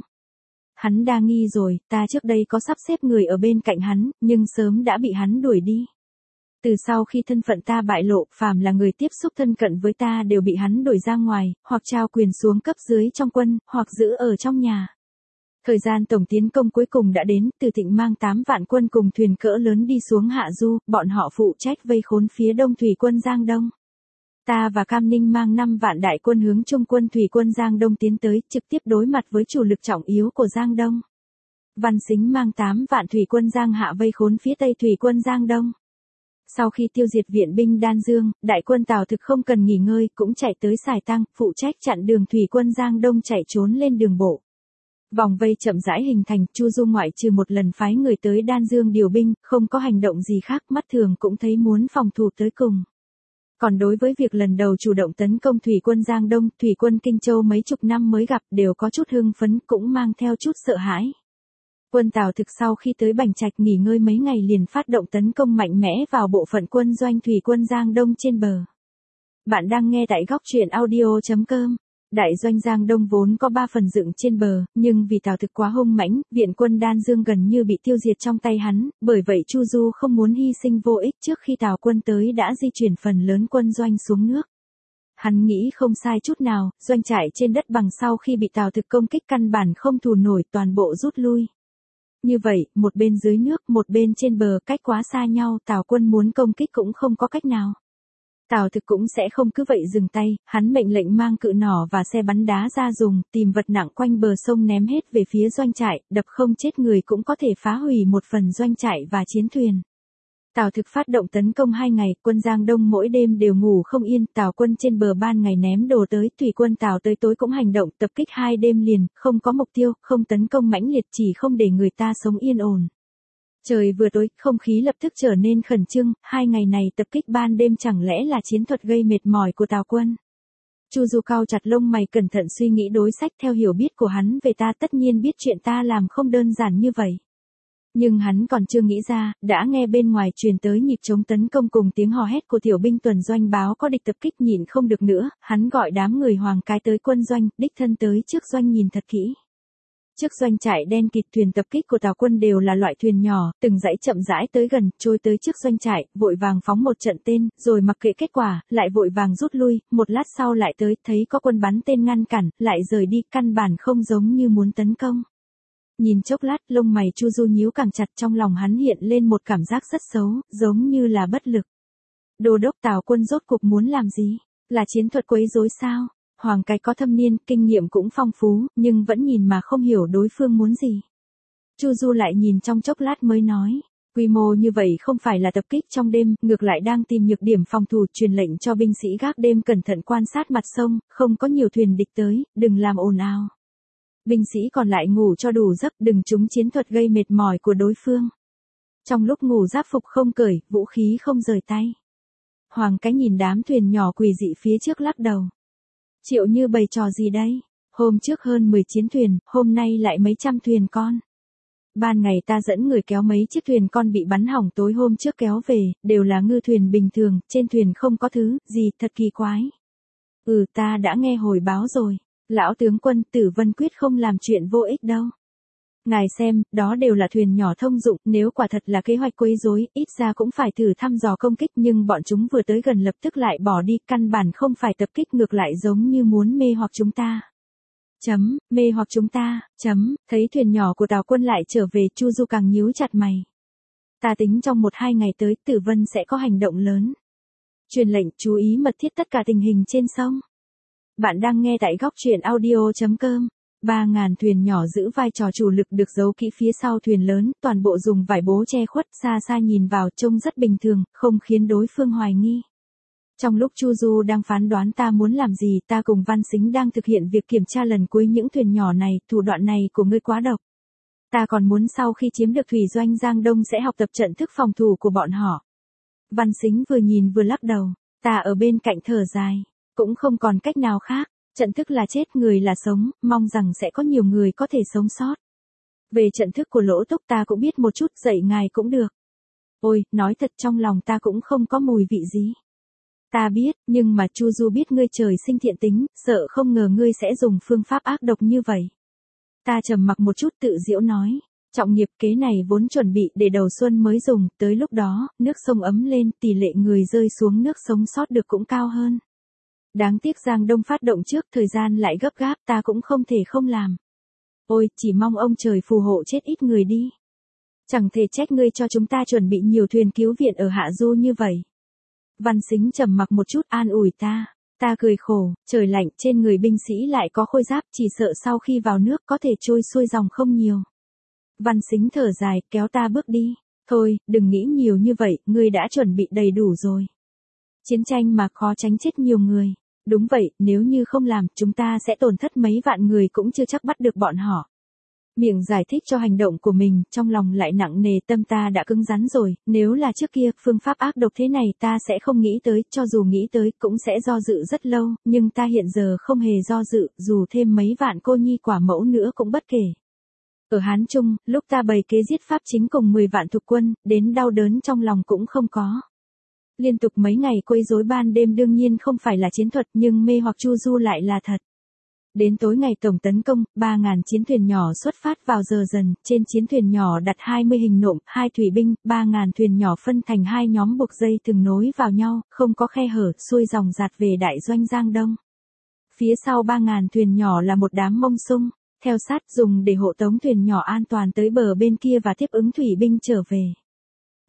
Hắn đa nghi rồi, ta trước đây có sắp xếp người ở bên cạnh hắn, nhưng sớm đã bị hắn đuổi đi. Từ sau khi thân phận ta bại lộ, phàm là người tiếp xúc thân cận với ta đều bị hắn đuổi ra ngoài, hoặc trao quyền xuống cấp dưới trong quân, hoặc giữ ở trong nhà. Thời gian tổng tiến công cuối cùng đã đến, Từ Thịnh mang 8 vạn quân cùng thuyền cỡ lớn đi xuống Hạ Du, bọn họ phụ trách vây khốn phía đông thủy quân Giang Đông. Ta và Cam Ninh mang 5 vạn đại quân hướng trung quân thủy quân Giang Đông tiến tới, trực tiếp đối mặt với chủ lực trọng yếu của Giang Đông. Văn Sính mang 8 vạn thủy quân Giang Hạ vây khốn phía tây thủy quân Giang Đông. Sau khi tiêu diệt viện binh Đan Dương, đại quân Tào Thực không cần nghỉ ngơi, cũng chạy tới xài tang, phụ trách chặn đường thủy quân Giang Đông chạy trốn lên đường bộ. Vòng vây chậm rãi hình thành, Chu Du ngoại trừ một lần phái người tới Đan Dương điều binh, không có hành động gì khác, mắt thường cũng thấy muốn phòng thủ tới cùng. Còn đối với việc lần đầu chủ động tấn công thủy quân Giang Đông, thủy quân Kinh Châu mấy chục năm mới gặp đều có chút hưng phấn, cũng mang theo chút sợ hãi. Quân Tào Thực sau khi tới Bành Trạch nghỉ ngơi mấy ngày liền phát động tấn công mạnh mẽ vào bộ phận quân doanh thủy quân Giang Đông trên bờ. Bạn đang nghe tại góc truyện audio.com. Đại doanh Giang Đông vốn có 3 phần dựng trên bờ, nhưng vì Tào Thực quá hung mãnh, viện quân Đan Dương gần như bị tiêu diệt trong tay hắn, bởi vậy Chu Du không muốn hy sinh vô ích, trước khi Tào quân tới đã di chuyển phần lớn quân doanh xuống nước. Hắn nghĩ không sai chút nào, doanh trại trên đất bằng sau khi bị Tào Thực công kích căn bản không thủ nổi, toàn bộ rút lui. Như vậy, một bên dưới nước, một bên trên bờ, cách quá xa nhau, Tào quân muốn công kích cũng không có cách nào. Tào Thực cũng sẽ không cứ vậy dừng tay, hắn mệnh lệnh mang cự nỏ và xe bắn đá ra dùng, tìm vật nặng quanh bờ sông ném hết về phía doanh trại, đập không chết người cũng có thể phá hủy một phần doanh trại và chiến thuyền. Tào Thực phát động tấn công 2 ngày, quân Giang Đông mỗi đêm đều ngủ không yên, Tào quân trên bờ ban ngày ném đồ tới, thủy quân Tào tới tối cũng hành động, tập kích 2 đêm liền, không có mục tiêu, không tấn công mãnh liệt, chỉ không để người ta sống yên ổn. Trời vừa tối, không khí lập tức trở nên khẩn trương, 2 ngày này tập kích ban đêm chẳng lẽ là chiến thuật gây mệt mỏi của Tào quân. Chu Du cau chặt lông mày cẩn thận suy nghĩ đối sách theo hiểu biết của hắn về ta, tất nhiên biết chuyện ta làm không đơn giản như vậy. Nhưng hắn còn chưa nghĩ ra, đã nghe bên ngoài truyền tới nhịp trống tấn công cùng tiếng hò hét của tiểu binh tuần doanh báo có địch tập kích, nhịn không được nữa, hắn gọi đám người Hoàng Cái tới quân doanh, đích thân tới trước doanh nhìn thật kỹ. Trước doanh trại đen kịt, thuyền tập kích của Tào quân đều là loại thuyền nhỏ, từng dãy chậm rãi tới gần, trôi tới trước doanh trại, vội vàng phóng một trận tên, rồi mặc kệ kết quả, lại vội vàng rút lui, một lát sau lại tới, thấy có quân bắn tên ngăn cản, lại rời đi, căn bản không giống như muốn tấn công. Nhìn chốc lát, lông mày Chu Du nhíu càng chặt, trong lòng hắn hiện lên một cảm giác rất xấu, giống như là bất lực. Đô đốc Tào quân rốt cuộc muốn làm gì? Là chiến thuật quấy rối sao? Hoàng Cái có thâm niên, kinh nghiệm cũng phong phú, nhưng vẫn nhìn mà không hiểu đối phương muốn gì. Chu Du lại nhìn trong chốc lát mới nói, quy mô như vậy không phải là tập kích trong đêm, ngược lại đang tìm nhược điểm phòng thủ, truyền lệnh cho binh sĩ gác đêm cẩn thận quan sát mặt sông, không có nhiều thuyền địch tới, đừng làm ồn ào. Binh sĩ còn lại ngủ cho đủ giấc, đừng trúng chiến thuật gây mệt mỏi của đối phương. Trong lúc ngủ giáp phục không cởi, vũ khí không rời tay. Hoàng Cái nhìn đám thuyền nhỏ quỷ dị phía trước lắc đầu. Triệu Như bày trò gì đây? Hôm trước hơn 10 chiến thuyền, hôm nay lại mấy trăm thuyền con. Ban ngày ta dẫn người kéo mấy chiếc thuyền con bị bắn hỏng, tối hôm trước kéo về, đều là ngư thuyền bình thường, trên thuyền không có thứ gì, thật kỳ quái. Ta đã nghe hồi báo rồi. Lão tướng quân, Tử Vân quyết không làm chuyện vô ích đâu. Ngài xem, đó đều là thuyền nhỏ thông dụng, nếu quả thật là kế hoạch quấy rối, ít ra cũng phải thử thăm dò công kích, nhưng bọn chúng vừa tới gần lập tức lại bỏ đi, căn bản không phải tập kích, ngược lại giống như muốn mê hoặc chúng ta. Mê hoặc chúng ta, thấy thuyền nhỏ của Tào quân lại trở về, Chu Du càng nhíu chặt mày. Ta tính trong 1-2 ngày tới, Tử Vân sẽ có hành động lớn. Truyền lệnh chú ý mật thiết tất cả tình hình trên sông. Bạn đang nghe tại góc truyện audio.com. 3.000 thuyền nhỏ giữ vai trò chủ lực được giấu kỹ phía sau thuyền lớn, toàn bộ dùng vải bố che khuất, xa xa nhìn vào trông rất bình thường, không khiến đối phương hoài nghi. Trong lúc Chu Du đang phán đoán ta muốn làm gì, ta cùng Văn Sính đang thực hiện việc kiểm tra lần cuối những thuyền nhỏ này, thủ đoạn này của ngươi quá độc. Ta còn muốn sau khi chiếm được thủy doanh Giang Đông sẽ học tập trận thức phòng thủ của bọn họ. Văn Sính vừa nhìn vừa lắc đầu, ta ở bên cạnh thở dài. Cũng không còn cách nào khác, trận thức là chết, người là sống, mong rằng sẽ có nhiều người có thể sống sót. Về trận thức của Lỗ Túc ta cũng biết một chút, dạy ngài cũng được. Ôi, nói thật trong lòng ta cũng không có mùi vị gì. Ta biết, nhưng mà Chu Du biết ngươi trời sinh thiện tính, sợ không ngờ ngươi sẽ dùng phương pháp ác độc như vậy. Ta trầm mặc một chút tự giễu nói, trọng nghiệp kế này vốn chuẩn bị để đầu xuân mới dùng, tới lúc đó, nước sông ấm lên, tỷ lệ người rơi xuống nước sống sót được cũng cao hơn. Đáng tiếc Giang Đông phát động trước, thời gian lại gấp gáp, ta cũng không thể không làm. Ôi, chỉ mong ông trời phù hộ chết ít người đi. Chẳng thể trách ngươi cho chúng ta chuẩn bị nhiều thuyền cứu viện ở Hạ Du như vậy. Văn Sính trầm mặc một chút an ủi ta. Ta cười khổ, trời lạnh, trên người binh sĩ lại có khôi giáp, chỉ sợ sau khi vào nước có thể trôi xuôi dòng không nhiều. Văn Sính thở dài, kéo ta bước đi. Thôi, đừng nghĩ nhiều như vậy, ngươi đã chuẩn bị đầy đủ rồi. Chiến tranh mà khó tránh chết nhiều người. Đúng vậy, nếu như không làm, chúng ta sẽ tổn thất mấy vạn người cũng chưa chắc bắt được bọn họ. Miệng giải thích cho hành động của mình, trong lòng lại nặng nề, tâm ta đã cứng rắn rồi, nếu là trước kia, phương pháp ác độc thế này ta sẽ không nghĩ tới, cho dù nghĩ tới, cũng sẽ do dự rất lâu, nhưng ta hiện giờ không hề do dự, dù thêm mấy vạn cô nhi quả mẫu nữa cũng bất kể. Ở Hán Trung, lúc ta bày kế giết Pháp chính cùng 10 vạn thục quân, đến đau đớn trong lòng cũng không có. Liên tục mấy ngày quấy rối ban đêm đương nhiên không phải là chiến thuật, nhưng mê hoặc Chu Du lại là thật. Đến tối ngày tổng tấn công, 3.000 chiến thuyền nhỏ xuất phát vào giờ dần, trên chiến thuyền nhỏ đặt 20 hình nộm, 2 thủy binh, 3.000 thuyền nhỏ phân thành 2 nhóm buộc dây thừng nối vào nhau, không có khe hở, xuôi dòng dạt về đại doanh Giang Đông. Phía sau 3.000 thuyền nhỏ là một đám mông sung, theo sát dùng để hộ tống thuyền nhỏ an toàn tới bờ bên kia và tiếp ứng thủy binh trở về.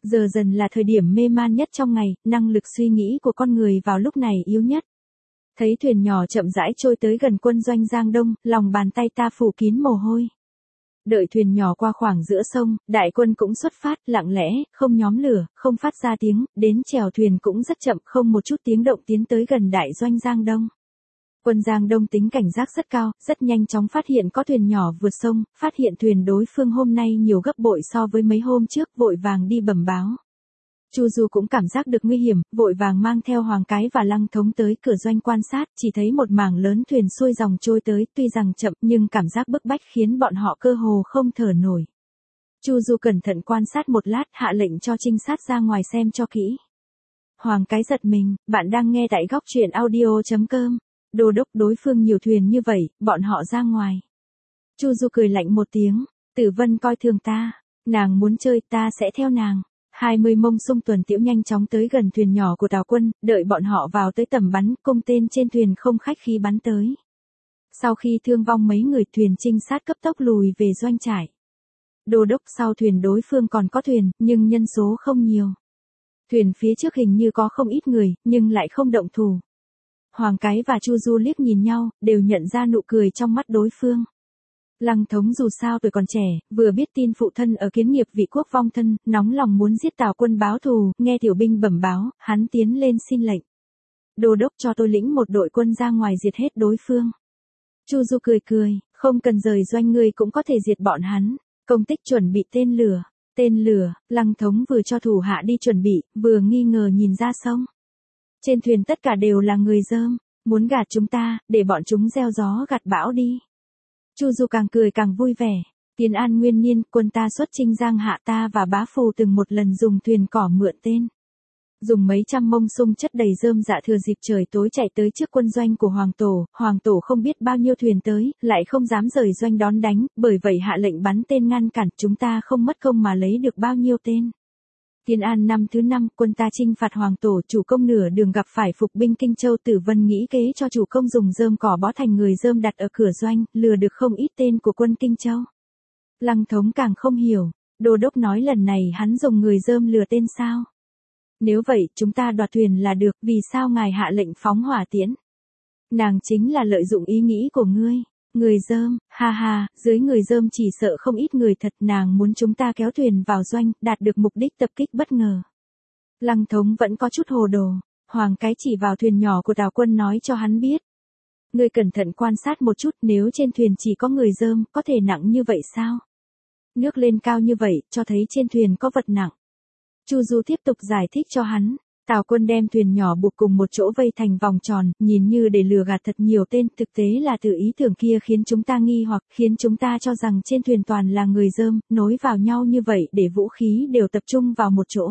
Giờ dần là thời điểm mê man nhất trong ngày, năng lực suy nghĩ của con người vào lúc này yếu nhất. Thấy thuyền nhỏ chậm rãi trôi tới gần quân doanh Giang Đông, lòng bàn tay ta phủ kín mồ hôi. Đợi thuyền nhỏ qua khoảng giữa sông, đại quân cũng xuất phát, lặng lẽ, không nhóm lửa, không phát ra tiếng, đến chèo thuyền cũng rất chậm, không một chút tiếng động tiến tới gần đại doanh Giang Đông. Quân Giang Đông tính cảnh giác rất cao, rất nhanh chóng phát hiện có thuyền nhỏ vượt sông, phát hiện thuyền đối phương hôm nay nhiều gấp bội so với mấy hôm trước, vội vàng đi bẩm báo. Chu Du cũng cảm giác được nguy hiểm, vội vàng mang theo Hoàng Cái và Lăng Thống tới cửa doanh quan sát, chỉ thấy một mảng lớn thuyền xuôi dòng trôi tới, tuy rằng chậm nhưng cảm giác bức bách khiến bọn họ cơ hồ không thở nổi. Chu Du cẩn thận quan sát một lát, hạ lệnh cho trinh sát ra ngoài xem cho kỹ. Hoàng Cái giật mình, bạn đang nghe tại góc truyện audio.com. Đô đốc, đối phương nhiều thuyền như vậy, bọn họ ra ngoài. Chu Du cười lạnh một tiếng, Tử Vân coi thường ta, nàng muốn chơi ta sẽ theo nàng. 20 mông sung tuần tiễu nhanh chóng tới gần thuyền nhỏ của Tào quân, đợi bọn họ vào tới tầm bắn, cung tên trên thuyền không khách khí bắn tới. Sau khi thương vong mấy người, thuyền trinh sát cấp tốc lùi về doanh trại. Đô đốc, sau thuyền đối phương còn có thuyền, nhưng nhân số không nhiều. Thuyền phía trước hình như có không ít người, nhưng lại không động thủ. Hoàng Cái và Chu Du liếc nhìn nhau, đều nhận ra nụ cười trong mắt đối phương. Lăng Thống dù sao tuổi còn trẻ, vừa biết tin phụ thân ở Kiến Nghiệp vị quốc vong thân, nóng lòng muốn giết Tào quân báo thù, nghe tiểu binh bẩm báo, hắn tiến lên xin lệnh. Đô đốc, cho tôi lĩnh một đội quân ra ngoài diệt hết đối phương. Chu Du cười cười, không cần rời doanh, ngươi cũng có thể diệt bọn hắn. Công tích chuẩn bị tên lửa. Tên lửa, Lăng Thống vừa cho thủ hạ đi chuẩn bị, vừa nghi ngờ nhìn ra sông. Trên thuyền tất cả đều là người Dơm, muốn gạt chúng ta, để bọn chúng gieo gió gặt bão đi. Chu Du càng cười càng vui vẻ. Tiến An Nguyên Niên, quân ta xuất chinh Giang Hạ, ta và Bá Phù từng một lần dùng thuyền cỏ mượn tên. Dùng mấy trăm mông sung chất đầy rơm dạ thừa dịp trời tối chạy tới trước quân doanh của Hoàng Tổ không biết bao nhiêu thuyền tới, lại không dám rời doanh đón đánh, bởi vậy hạ lệnh bắn tên ngăn cản, chúng ta không mất công mà lấy được bao nhiêu tên. Tiến An năm thứ 5, quân ta chinh phạt Hoàng Tổ, chủ công nửa đường gặp phải phục binh Kinh Châu, Tử Vân nghĩ kế cho chủ công dùng rơm cỏ bó thành người Dơm đặt ở cửa doanh, lừa được không ít tên của quân Kinh Châu. Lăng Thống càng không hiểu, đô đốc nói lần này hắn dùng người Dơm lừa tên sao? Nếu vậy, chúng ta đoạt thuyền là được, vì sao ngài hạ lệnh phóng hỏa tiễn? Nàng chính là lợi dụng ý nghĩ của ngươi. Người Dơm, ha ha, dưới người Dơm chỉ sợ không ít người thật, nàng muốn chúng ta kéo thuyền vào doanh, đạt được mục đích tập kích bất ngờ. Lăng Thống vẫn có chút hồ đồ, Hoàng Cái chỉ vào thuyền nhỏ của Tào quân nói cho hắn biết. Ngươi cẩn thận quan sát một chút, nếu trên thuyền chỉ có người Dơm, có thể nặng như vậy sao? Nước lên cao như vậy, cho thấy trên thuyền có vật nặng. Chu Du tiếp tục giải thích cho hắn. Tào quân đem thuyền nhỏ buộc cùng một chỗ vây thành vòng tròn, nhìn như để lừa gạt thật nhiều tên, thực tế là từ ý tưởng kia khiến chúng ta nghi hoặc, khiến chúng ta cho rằng trên thuyền toàn là người Dơm, nối vào nhau như vậy để vũ khí đều tập trung vào một chỗ.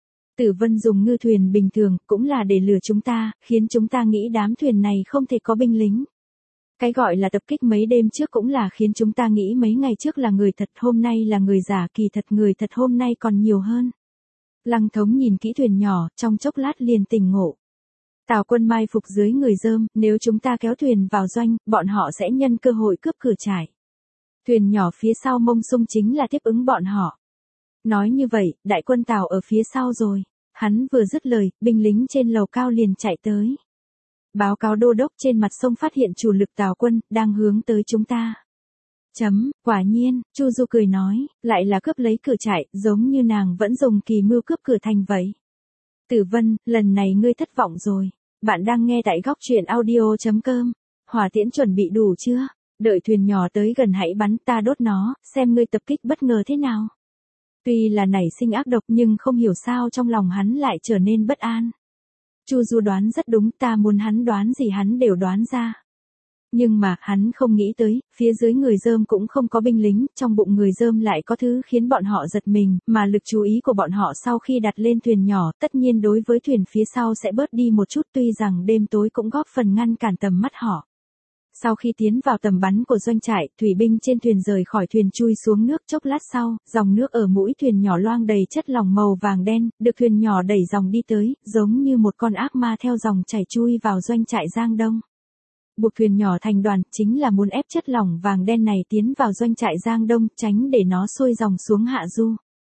Tử Vân dùng ngư thuyền bình thường, cũng là để lừa chúng ta, khiến chúng ta nghĩ đám thuyền này không thể có binh lính. Cái gọi là tập kích mấy đêm trước cũng là khiến chúng ta nghĩ mấy ngày trước là người thật, hôm nay là người giả, kỳ thật người thật hôm nay còn nhiều hơn. Lăng Thống nhìn kỹ thuyền nhỏ, trong chốc lát liền tỉnh ngộ. Tào quân mai phục dưới người Dơm, nếu chúng ta kéo thuyền vào doanh, bọn họ sẽ nhân cơ hội cướp cửa trại. Thuyền nhỏ phía sau mông sung chính là tiếp ứng bọn họ. Nói như vậy, đại quân Tào ở phía sau rồi. Hắn vừa dứt lời, binh lính trên lầu cao liền chạy tới. Báo cáo đô đốc, trên mặt sông phát hiện chủ lực Tào quân, đang hướng tới chúng ta. Quả nhiên, Chu Du cười nói, lại là cướp lấy cửa trại, giống như nàng vẫn dùng kỳ mưu cướp cửa thành vậy. Tử Vân, lần này ngươi thất vọng rồi. Bạn đang nghe tại góc truyện audio.com. Hỏa tiễn chuẩn bị đủ chưa? Đợi thuyền nhỏ tới gần hãy bắn, ta đốt nó, xem ngươi tập kích bất ngờ thế nào. Tuy là nảy sinh ác độc nhưng không hiểu sao trong lòng hắn lại trở nên bất an. Chu Du đoán rất đúng, ta muốn hắn đoán gì hắn đều đoán ra. Nhưng mà, hắn không nghĩ tới, phía dưới người Dơm cũng không có binh lính, trong bụng người Dơm lại có thứ khiến bọn họ giật mình, mà lực chú ý của bọn họ sau khi đặt lên thuyền nhỏ, tất nhiên đối với thuyền phía sau sẽ bớt đi một chút, tuy rằng đêm tối cũng góp phần ngăn cản tầm mắt họ. Sau khi tiến vào tầm bắn của doanh trại, thủy binh trên thuyền rời khỏi thuyền chui xuống nước, chốc lát sau, dòng nước ở mũi thuyền nhỏ loang đầy chất lỏng màu vàng đen, được thuyền nhỏ đẩy dòng đi tới, giống như một con ác ma theo dòng chảy chui vào doanh trại Giang Đông. Buộc thuyền nhỏ thành đoàn, chính là muốn ép chất lỏng vàng đen này tiến vào doanh trại Giang Đông, tránh để nó xuôi dòng xuống hạ du.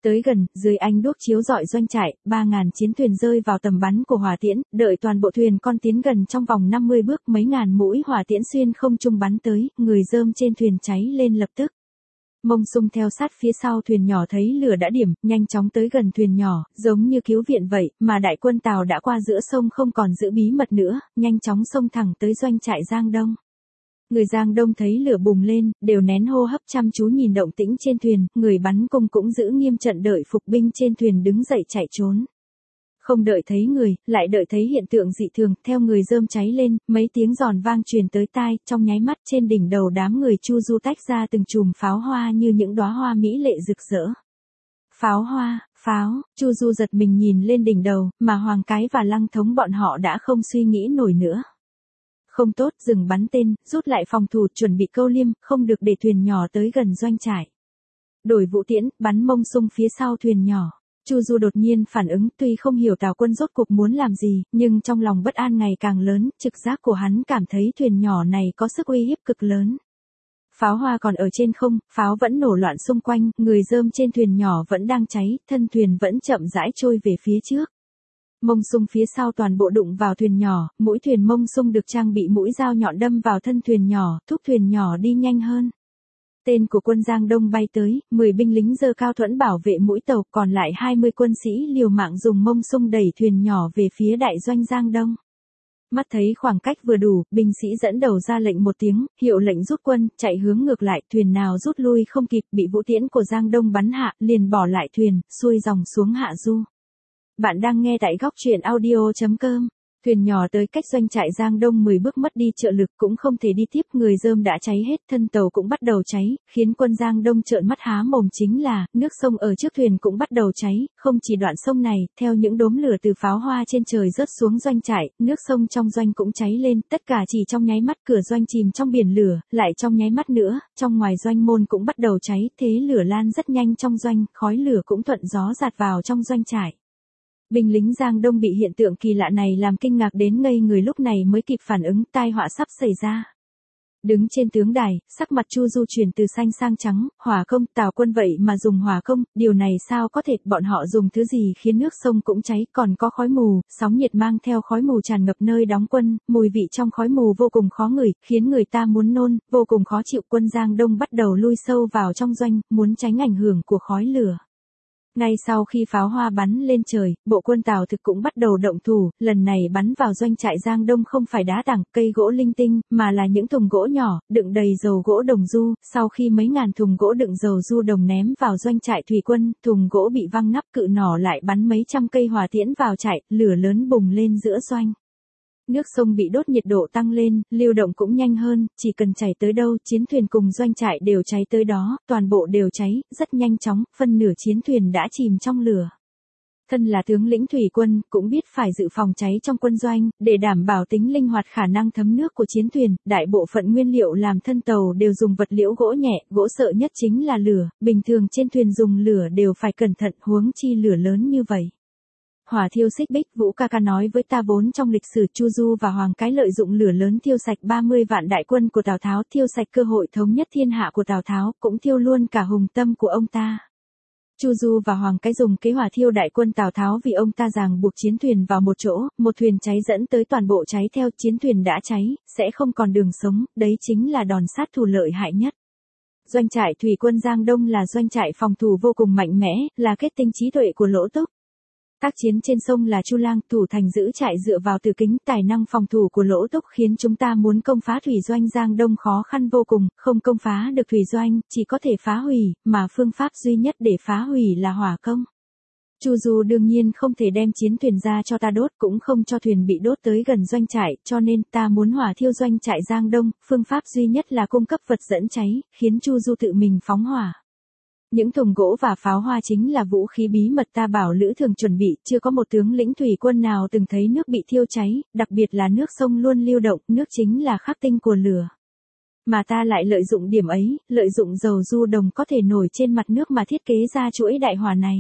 Tới gần, dưới ánh đuốc chiếu rọi doanh trại, 3.000 chiến thuyền rơi vào tầm bắn của hỏa tiễn, đợi toàn bộ thuyền con tiến gần trong vòng 50 bước, mấy ngàn mũi hỏa tiễn xuyên không trung bắn tới, người rơm trên thuyền cháy lên lập tức. Mông Sung theo sát phía sau thuyền nhỏ thấy lửa đã điểm, nhanh chóng tới gần thuyền nhỏ, giống như cứu viện vậy, mà đại quân Tào đã qua giữa sông không còn giữ bí mật nữa, nhanh chóng xông thẳng tới doanh trại Giang Đông. Người Giang Đông thấy lửa bùng lên, đều nén hô hấp chăm chú nhìn động tĩnh trên thuyền, người bắn cung cũng giữ nghiêm trận đợi phục binh trên thuyền đứng dậy chạy trốn. Không đợi thấy người, lại đợi thấy hiện tượng dị thường, theo người rơm cháy lên, mấy tiếng giòn vang truyền tới tai, trong nháy mắt trên đỉnh đầu đám người Chu Du tách ra từng chùm pháo hoa như những đóa hoa mỹ lệ rực rỡ. Pháo hoa, pháo, Chu Du giật mình nhìn lên đỉnh đầu, mà Hoàng Cái và Lăng Thống bọn họ đã không suy nghĩ nổi nữa. Không tốt, dừng bắn tên, rút lại phòng thủ, chuẩn bị câu liêm, không được để thuyền nhỏ tới gần doanh trại. Đổi vũ tiễn, bắn Mông Sung phía sau thuyền nhỏ. Chu Du đột nhiên phản ứng, tuy không hiểu Tào quân rốt cuộc muốn làm gì, nhưng trong lòng bất an ngày càng lớn, trực giác của hắn cảm thấy thuyền nhỏ này có sức uy hiếp cực lớn. Pháo hoa còn ở trên không, pháo vẫn nổ loạn xung quanh, người rơm trên thuyền nhỏ vẫn đang cháy, thân thuyền vẫn chậm rãi trôi về phía trước. Mông Sung phía sau toàn bộ đụng vào thuyền nhỏ, mũi thuyền Mông Sung được trang bị mũi dao nhọn đâm vào thân thuyền nhỏ, thúc thuyền nhỏ đi nhanh hơn. Tên của quân Giang Đông bay tới, 10 binh lính giơ cao thuẫn bảo vệ mũi tàu, còn lại 20 quân sĩ liều mạng dùng Mông Sung đẩy thuyền nhỏ về phía đại doanh Giang Đông. Mắt thấy khoảng cách vừa đủ, binh sĩ dẫn đầu ra lệnh một tiếng, hiệu lệnh rút quân, chạy hướng ngược lại, thuyền nào rút lui không kịp, bị vũ tiễn của Giang Đông bắn hạ, liền bỏ lại thuyền, xuôi dòng xuống hạ du. Bạn đang nghe tại góc truyện audio.com. Thuyền nhỏ tới cách doanh trại Giang Đông 10 bước mất đi trợ lực cũng không thể đi tiếp, người rơm đã cháy hết, thân tàu cũng bắt đầu cháy, khiến quân Giang Đông trợn mắt há mồm, chính là, nước sông ở trước thuyền cũng bắt đầu cháy, không chỉ đoạn sông này, theo những đốm lửa từ pháo hoa trên trời rớt xuống doanh trại, nước sông trong doanh cũng cháy lên, tất cả chỉ trong nháy mắt, cửa doanh chìm trong biển lửa, lại trong nháy mắt nữa, trong ngoài doanh môn cũng bắt đầu cháy, thế lửa lan rất nhanh trong doanh, khói lửa cũng thuận gió dạt vào trong doanh trại. Binh lính Giang Đông bị hiện tượng kỳ lạ này làm kinh ngạc đến ngây người, lúc này mới kịp phản ứng, tai họa sắp xảy ra. Đứng trên tướng đài, sắc mặt Chu Du chuyển từ xanh sang trắng, hỏa công, Tào quân vậy mà dùng hỏa công, điều này sao có thể, bọn họ dùng thứ gì khiến nước sông cũng cháy, còn có khói mù, sóng nhiệt mang theo khói mù tràn ngập nơi đóng quân, mùi vị trong khói mù vô cùng khó ngửi, khiến người ta muốn nôn, vô cùng khó chịu, quân Giang Đông bắt đầu lui sâu vào trong doanh, muốn tránh ảnh hưởng của khói lửa. Ngay sau khi pháo hoa bắn lên trời, bộ quân Tào thực cũng bắt đầu động thủ, lần này bắn vào doanh trại Giang Đông không phải đá tảng, cây gỗ linh tinh, mà là những thùng gỗ nhỏ, đựng đầy dầu gỗ đồng du, sau khi mấy ngàn thùng gỗ đựng dầu du đồng ném vào doanh trại thủy quân, thùng gỗ bị văng nắp, cự nỏ lại bắn mấy trăm cây hỏa tiễn vào trại, lửa lớn bùng lên giữa doanh. Nước sông bị đốt, nhiệt độ tăng lên, lưu động cũng nhanh hơn, chỉ cần chảy tới đâu, chiến thuyền cùng doanh trại đều cháy tới đó, toàn bộ đều cháy, rất nhanh chóng, phân nửa chiến thuyền đã chìm trong lửa. Thân là tướng lĩnh thủy quân, cũng biết phải dự phòng cháy trong quân doanh, để đảm bảo tính linh hoạt khả năng thấm nước của chiến thuyền, đại bộ phận nguyên liệu làm thân tàu đều dùng vật liệu gỗ nhẹ, gỗ sợ nhất chính là lửa, bình thường trên thuyền dùng lửa đều phải cẩn thận, huống chi lửa lớn như vậy. Hỏa thiêu xích bích, Vũ ca ca nói với ta, vốn trong lịch sử Chu Du và Hoàng Cái lợi dụng lửa lớn thiêu sạch 30 vạn đại quân của Tào Tháo, thiêu sạch cơ hội thống nhất thiên hạ của Tào Tháo, cũng thiêu luôn cả hùng tâm của ông ta. Chu Du và Hoàng Cái dùng kế hỏa thiêu đại quân Tào Tháo vì ông ta ràng buộc chiến thuyền vào một chỗ, một thuyền cháy dẫn tới toàn bộ cháy theo, chiến thuyền đã cháy, sẽ không còn đường sống, đấy chính là đòn sát thủ lợi hại nhất. Doanh trại thủy quân Giang Đông là doanh trại phòng thủ vô cùng mạnh mẽ, là kết tinh trí tuệ của Lỗ Túc. Tác chiến trên sông là Chu Lang, thủ thành giữ trại dựa vào Từ Kính, tài năng phòng thủ của Lỗ Túc khiến chúng ta muốn công phá thủy doanh Giang Đông khó khăn vô cùng, không công phá được thủy doanh, chỉ có thể phá hủy, mà phương pháp duy nhất để phá hủy là hỏa công. Chu Du đương nhiên không thể đem chiến thuyền ra cho ta đốt, cũng không cho thuyền bị đốt tới gần doanh trại, cho nên ta muốn hỏa thiêu doanh trại Giang Đông, phương pháp duy nhất là cung cấp vật dẫn cháy, khiến Chu Du tự mình phóng hỏa. Những thùng gỗ và pháo hoa chính là vũ khí bí mật ta bảo Lữ Thường chuẩn bị, chưa có một tướng lĩnh thủy quân nào từng thấy nước bị thiêu cháy, đặc biệt là nước sông luôn lưu động, nước chính là khắc tinh của lửa. Mà ta lại lợi dụng điểm ấy, lợi dụng dầu du đồng có thể nổi trên mặt nước mà thiết kế ra chuỗi đại hỏa này.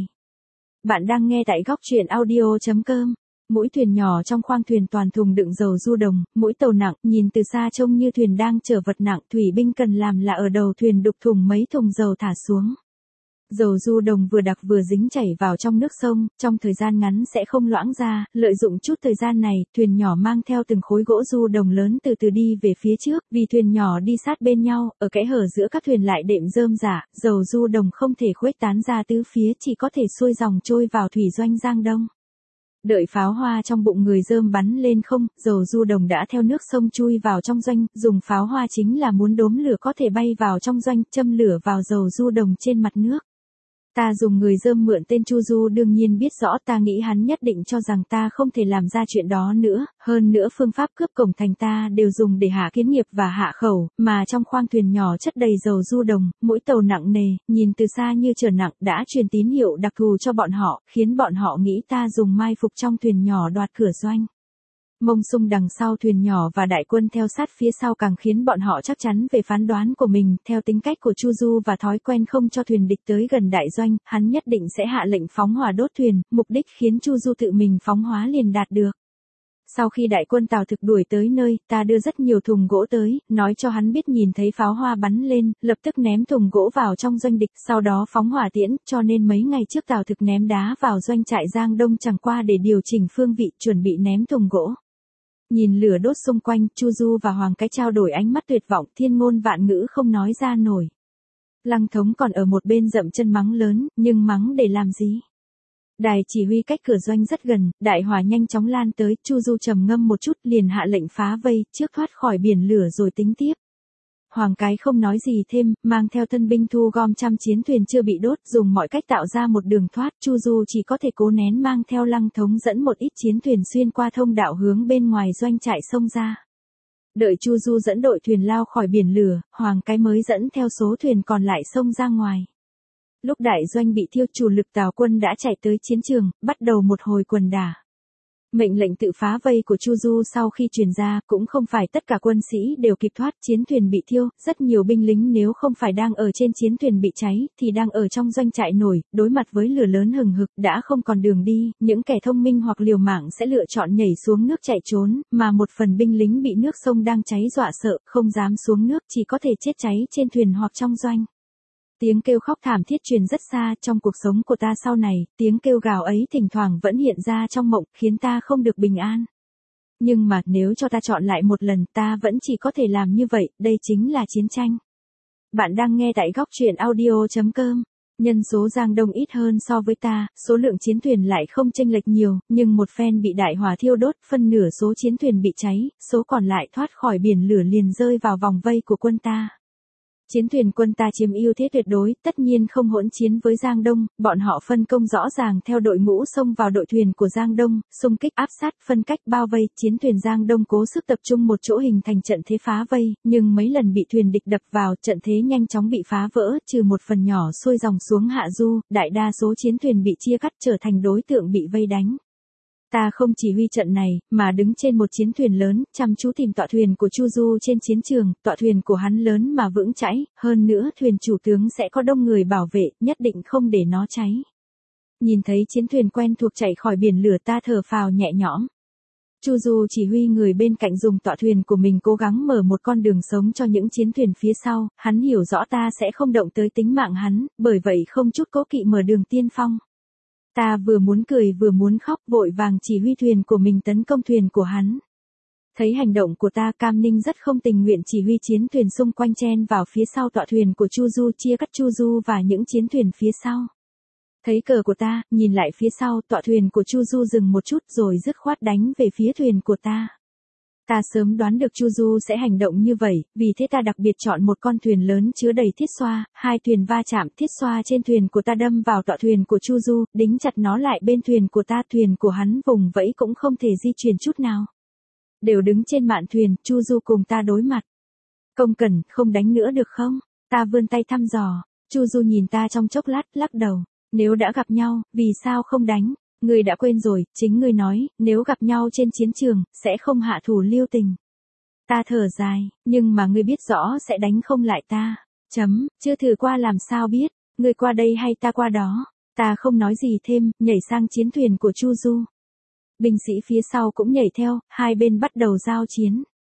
Bạn đang nghe tại góc truyện audio.com. Mũi thuyền nhỏ trong khoang thuyền toàn thùng đựng dầu du đồng, mũi tàu nặng, nhìn từ xa trông như thuyền đang chở vật nặng, thủy binh cần làm là ở đầu thuyền đục thùng mấy thùng dầu thả xuống. Dầu du đồng vừa đặc vừa dính chảy vào trong nước sông, trong thời gian ngắn sẽ không loãng ra, lợi dụng chút thời gian này, thuyền nhỏ mang theo từng khối gỗ du đồng lớn từ từ đi về phía trước, vì thuyền nhỏ đi sát bên nhau, ở kẽ hở giữa các thuyền lại đệm rơm rả, dầu du đồng không thể khuếch tán ra tứ phía, chỉ có thể xuôi dòng trôi vào thủy doanh Giang Đông. Đợi pháo hoa trong bụng người rơm bắn lên không, dầu du đồng đã theo nước sông chui vào trong doanh, dùng pháo hoa chính là muốn đốm lửa có thể bay vào trong doanh, châm lửa vào dầu du đồng trên mặt nước. Ta dùng người rơm mượn tên Chu Du đương nhiên biết rõ, ta nghĩ hắn nhất định cho rằng ta không thể làm ra chuyện đó nữa, hơn nữa phương pháp cướp cổng thành ta đều dùng để hạ kiến nghiệp và hạ khẩu, mà trong khoang thuyền nhỏ chất đầy dầu du đồng, mỗi tàu nặng nề, nhìn từ xa như trở nặng đã truyền tín hiệu đặc thù cho bọn họ, khiến bọn họ nghĩ ta dùng mai phục trong thuyền nhỏ đoạt cửa doanh. Mông Sung đằng sau thuyền nhỏ và đại quân theo sát phía sau càng khiến bọn họ chắc chắn về phán đoán của mình, theo tính cách của Chu Du và thói quen không cho thuyền địch tới gần đại doanh, hắn nhất định sẽ hạ lệnh phóng hỏa đốt thuyền, mục đích khiến Chu Du tự mình phóng hỏa liền đạt được. Sau khi đại quân Tào Thực đuổi tới nơi, ta đưa rất nhiều thùng gỗ tới, nói cho hắn biết nhìn thấy pháo hoa bắn lên, lập tức ném thùng gỗ vào trong doanh địch, sau đó phóng hỏa tiễn, cho nên mấy ngày trước Tào Thực ném đá vào doanh trại Giang Đông chẳng qua để điều chỉnh phương vị, chuẩn bị ném thùng gỗ. Nhìn lửa đốt xung quanh, Chu Du và Hoàng Cái trao đổi ánh mắt tuyệt vọng, thiên ngôn vạn ngữ không nói ra nổi. Lăng Thống còn ở một bên dậm chân mắng lớn, nhưng mắng để làm gì? Đài chỉ huy cách cửa doanh rất gần, đại hỏa nhanh chóng lan tới, Chu Du trầm ngâm một chút liền hạ lệnh phá vây, trước thoát khỏi biển lửa rồi tính tiếp. Hoàng Cái không nói gì thêm, mang theo thân binh thu gom trăm chiến thuyền chưa bị đốt, dùng mọi cách tạo ra một đường thoát, Chu Du chỉ có thể cố nén mang theo Lăng Thống dẫn một ít chiến thuyền xuyên qua thông đạo hướng bên ngoài doanh trại sông ra. Đợi Chu Du dẫn đội thuyền lao khỏi biển lửa, Hoàng Cái mới dẫn theo số thuyền còn lại sông ra ngoài. Lúc đại doanh bị thiêu, chủ lực Tào quân đã chạy tới chiến trường, bắt đầu một hồi quần đả. Mệnh lệnh tự phá vây của Chu Du sau khi truyền ra, cũng không phải tất cả quân sĩ đều kịp thoát, chiến thuyền bị thiêu, rất nhiều binh lính nếu không phải đang ở trên chiến thuyền bị cháy, thì đang ở trong doanh trại nổi, đối mặt với lửa lớn hừng hực, đã không còn đường đi, những kẻ thông minh hoặc liều mạng sẽ lựa chọn nhảy xuống nước chạy trốn, mà một phần binh lính bị nước sông đang cháy dọa sợ, không dám xuống nước, chỉ có thể chết cháy trên thuyền hoặc trong doanh. Tiếng kêu khóc thảm thiết truyền rất xa, trong cuộc sống của ta sau này, tiếng kêu gào ấy thỉnh thoảng vẫn hiện ra trong mộng, khiến ta không được bình an. Nhưng mà, nếu cho ta chọn lại một lần, ta vẫn chỉ có thể làm như vậy, đây chính là chiến tranh. Bạn đang nghe tại góc truyện audio.com. Nhân số Giang Đông ít hơn so với ta, số lượng chiến thuyền lại không chênh lệch nhiều, nhưng một phen bị đại hỏa thiêu đốt, phân nửa số chiến thuyền bị cháy, số còn lại thoát khỏi biển lửa liền rơi vào vòng vây của quân ta. Chiến thuyền quân ta chiếm ưu thế tuyệt đối, tất nhiên không hỗn chiến với Giang Đông, bọn họ phân công rõ ràng theo đội ngũ xông vào đội thuyền của Giang Đông, xung kích áp sát, phân cách bao vây, chiến thuyền Giang Đông cố sức tập trung một chỗ hình thành trận thế phá vây, nhưng mấy lần bị thuyền địch đập vào, trận thế nhanh chóng bị phá vỡ, trừ một phần nhỏ xuôi dòng xuống hạ du, đại đa số chiến thuyền bị chia cắt trở thành đối tượng bị vây đánh. Ta không chỉ huy trận này, mà đứng trên một chiến thuyền lớn, chăm chú tìm tọa thuyền của Chu Du trên chiến trường, tọa thuyền của hắn lớn mà vững chãi, hơn nữa thuyền chủ tướng sẽ có đông người bảo vệ, nhất định không để nó cháy. Nhìn thấy chiến thuyền quen thuộc chạy khỏi biển lửa, ta thở phào nhẹ nhõm. Chu Du chỉ huy người bên cạnh dùng tọa thuyền của mình cố gắng mở một con đường sống cho những chiến thuyền phía sau, hắn hiểu rõ ta sẽ không động tới tính mạng hắn, bởi vậy không chút cố kỵ mở đường tiên phong. Ta vừa muốn cười vừa muốn khóc, vội vàng chỉ huy thuyền của mình tấn công thuyền của hắn. Thấy hành động của ta, Cam Ninh rất không tình nguyện chỉ huy chiến thuyền xung quanh chen vào phía sau tọa thuyền của Chu Du, chia cắt Chu Du và những chiến thuyền phía sau. Thấy cờ của ta, nhìn lại phía sau, tọa thuyền của Chu Du dừng một chút rồi dứt khoát đánh về phía thuyền của ta. Ta sớm đoán được Chu Du sẽ hành động như vậy, vì thế ta đặc biệt chọn một con thuyền lớn chứa đầy thiết xoa, hai thuyền va chạm, thiết xoa trên thuyền của ta đâm vào tọa thuyền của Chu Du, đính chặt nó lại bên thuyền của ta, thuyền của hắn vùng vẫy cũng không thể di chuyển chút nào. Đều đứng trên mạn thuyền, Chu Du cùng ta đối mặt. Công Cẩn, không đánh nữa được không? Ta vươn tay thăm dò, Chu Du nhìn ta trong chốc lát, lắc đầu, nếu đã gặp nhau, vì sao không đánh? Ngươi đã quên rồi, chính ngươi nói, nếu gặp nhau trên chiến trường, sẽ không hạ thủ lưu tình. Ta thở dài, nhưng mà ngươi biết rõ sẽ đánh không lại ta. Chưa thử qua làm sao biết, ngươi qua đây hay ta qua đó. Ta không nói gì thêm, nhảy sang chiến thuyền của Chu Du. Binh sĩ phía sau cũng nhảy theo, hai bên bắt đầu giao chiến.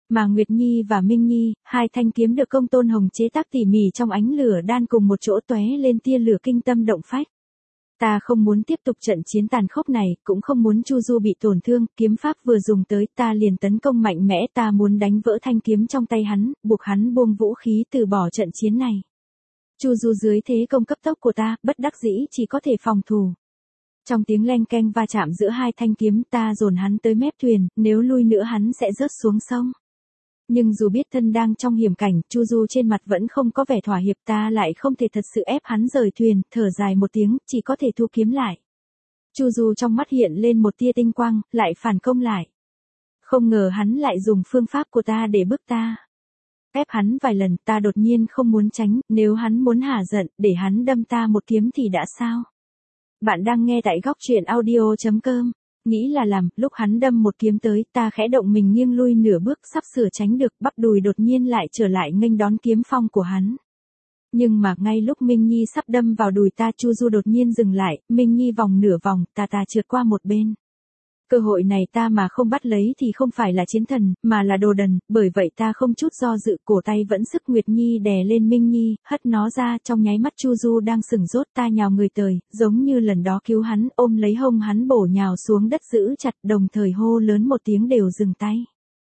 Mà Nguyệt Nhi và Minh Nhi, hai thanh kiếm được công tôn hồng chế tác tỉ mỉ trong ánh lửa đan cùng một chỗ tóe lên tia lửa kinh tâm động phách. Ta không muốn tiếp tục trận chiến tàn khốc này, cũng không muốn Chu Du bị tổn thương, kiếm pháp vừa dùng tới ta liền tấn công mạnh mẽ, ta muốn đánh vỡ thanh kiếm trong tay hắn, buộc hắn buông vũ khí từ bỏ trận chiến này. Chu Du dưới thế công cấp tốc của ta, bất đắc dĩ chỉ có thể phòng thủ. Trong tiếng leng keng va chạm giữa hai thanh kiếm ta dồn hắn tới mép thuyền, nếu lui nữa hắn sẽ rớt xuống sông. Nhưng dù biết thân đang trong hiểm cảnh, Chu Du trên mặt vẫn không có vẻ thỏa hiệp, ta lại không thể thật sự ép hắn rời thuyền, thở dài một tiếng, chỉ có thể thu kiếm lại. Chu Du trong mắt hiện lên một tia tinh quang, lại phản công lại. Không ngờ hắn lại dùng phương pháp của ta để bức ta. Ép hắn vài lần, ta đột nhiên không muốn tránh, nếu hắn muốn hả giận, để hắn đâm ta một kiếm thì đã sao? Bạn đang nghe tại góc truyện audio.com. Nghĩ là làm, lúc hắn đâm một kiếm tới, ta khẽ động mình nghiêng lui nửa bước sắp sửa tránh được, bắp đùi đột nhiên lại trở lại nghênh đón kiếm phong của hắn. Nhưng mà ngay lúc Minh Nhi sắp đâm vào đùi ta, Chu Du đột nhiên dừng lại, Minh Nhi vòng nửa vòng, ta trượt qua một bên. Cơ hội này ta mà không bắt lấy thì không phải là chiến thần, mà là đồ đần, bởi vậy ta không chút do dự, cổ tay vẫn sức Nguyệt Nhi đè lên Minh Nhi, hất nó ra, trong nháy mắt Chu Du đang sửng sốt, ta nhào người tới, giống như lần đó cứu hắn, ôm lấy hông hắn bổ nhào xuống đất giữ chặt, đồng thời hô lớn một tiếng đều dừng tay.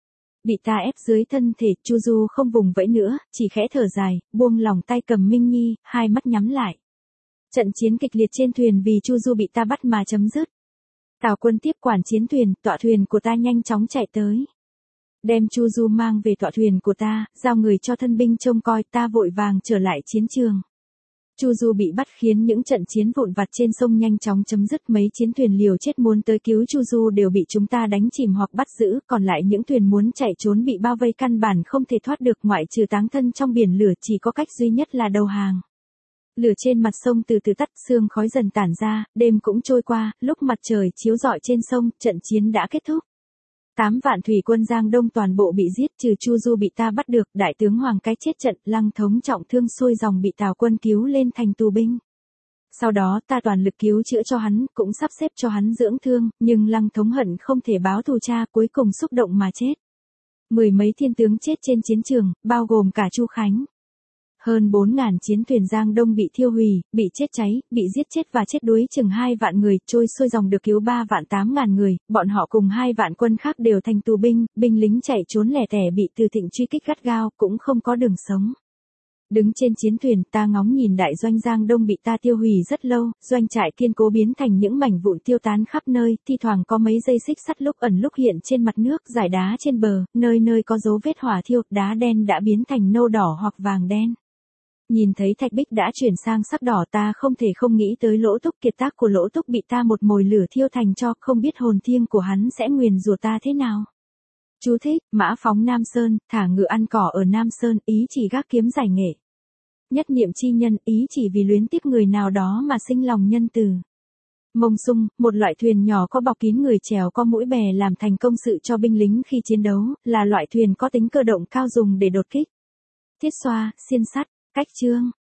Bị ta ép dưới thân thể, Chu Du không vùng vẫy nữa, chỉ khẽ thở dài, buông lòng tay cầm Minh Nhi, hai mắt nhắm lại. Trận chiến kịch liệt trên thuyền vì Chu Du bị ta bắt mà chấm dứt. Tào Quân tiếp quản chiến thuyền, tọa thuyền của ta nhanh chóng chạy tới. Đem Chu Du mang về tọa thuyền của ta, giao người cho thân binh trông coi, ta vội vàng trở lại chiến trường. Chu Du bị bắt khiến những trận chiến vụn vặt trên sông nhanh chóng chấm dứt, mấy chiến thuyền liều chết muốn tới cứu Chu Du đều bị chúng ta đánh chìm hoặc bắt giữ, còn lại những thuyền muốn chạy trốn bị bao vây căn bản không thể thoát được, ngoại trừ táng thân trong biển lửa chỉ có cách duy nhất là đầu hàng. Lửa trên mặt sông từ từ tắt, sương khói dần tản ra, đêm cũng trôi qua, lúc mặt trời chiếu rọi trên sông, trận chiến đã kết thúc. 8 vạn thủy quân Giang Đông toàn bộ bị giết, trừ Chu Du bị ta bắt được, đại tướng Hoàng Cái chết trận, Lăng Thống trọng thương xuôi dòng bị Tào Quân cứu lên thành tù binh. Sau đó ta toàn lực cứu chữa cho hắn, cũng sắp xếp cho hắn dưỡng thương, nhưng Lăng Thống hận không thể báo thù cha, cuối cùng xúc động mà chết. Mười mấy thiên tướng chết trên chiến trường, bao gồm cả Chu Khánh. Hơn 4.000 chiến thuyền Giang Đông bị thiêu hủy, bị chết cháy, bị giết chết và chết đuối chừng 2 vạn người, trôi xuôi dòng được cứu 3 vạn 8.000 người, bọn họ cùng 2 vạn quân khác đều thành tù binh, binh lính chạy trốn lẻ tẻ bị Từ Thịnh truy kích gắt gao, cũng không có đường sống. Đứng trên chiến thuyền, ta ngóng nhìn đại doanh Giang Đông bị ta tiêu hủy rất lâu, doanh trại kiên cố biến thành những mảnh vụn tiêu tán khắp nơi, thi thoảng có mấy dây xích sắt lúc ẩn lúc hiện trên mặt nước, dải đá trên bờ, nơi nơi có dấu vết hỏa thiêu, đá đen đã biến thành nâu đỏ hoặc vàng đen. Nhìn thấy thạch bích đã chuyển sang sắc đỏ, ta không thể không nghĩ tới Lỗ Túc, kiệt tác của Lỗ Túc bị ta một mồi lửa thiêu thành tro, không biết hồn thiêng của hắn sẽ nguyền rủa ta thế nào. Chú thích, mã phóng Nam Sơn, thả ngựa ăn cỏ ở Nam Sơn, ý chỉ gác kiếm giải nghệ. Nhất niệm chi nhân, ý chỉ vì luyến tiếc người nào đó mà sinh lòng nhân từ. Mông sung, một loại thuyền nhỏ có bọc kín người chèo, có mũi bè làm thành công sự cho binh lính khi chiến đấu, là loại thuyền có tính cơ động cao dùng để đột kích. Thiết xoa, xiên sắt. Cách chương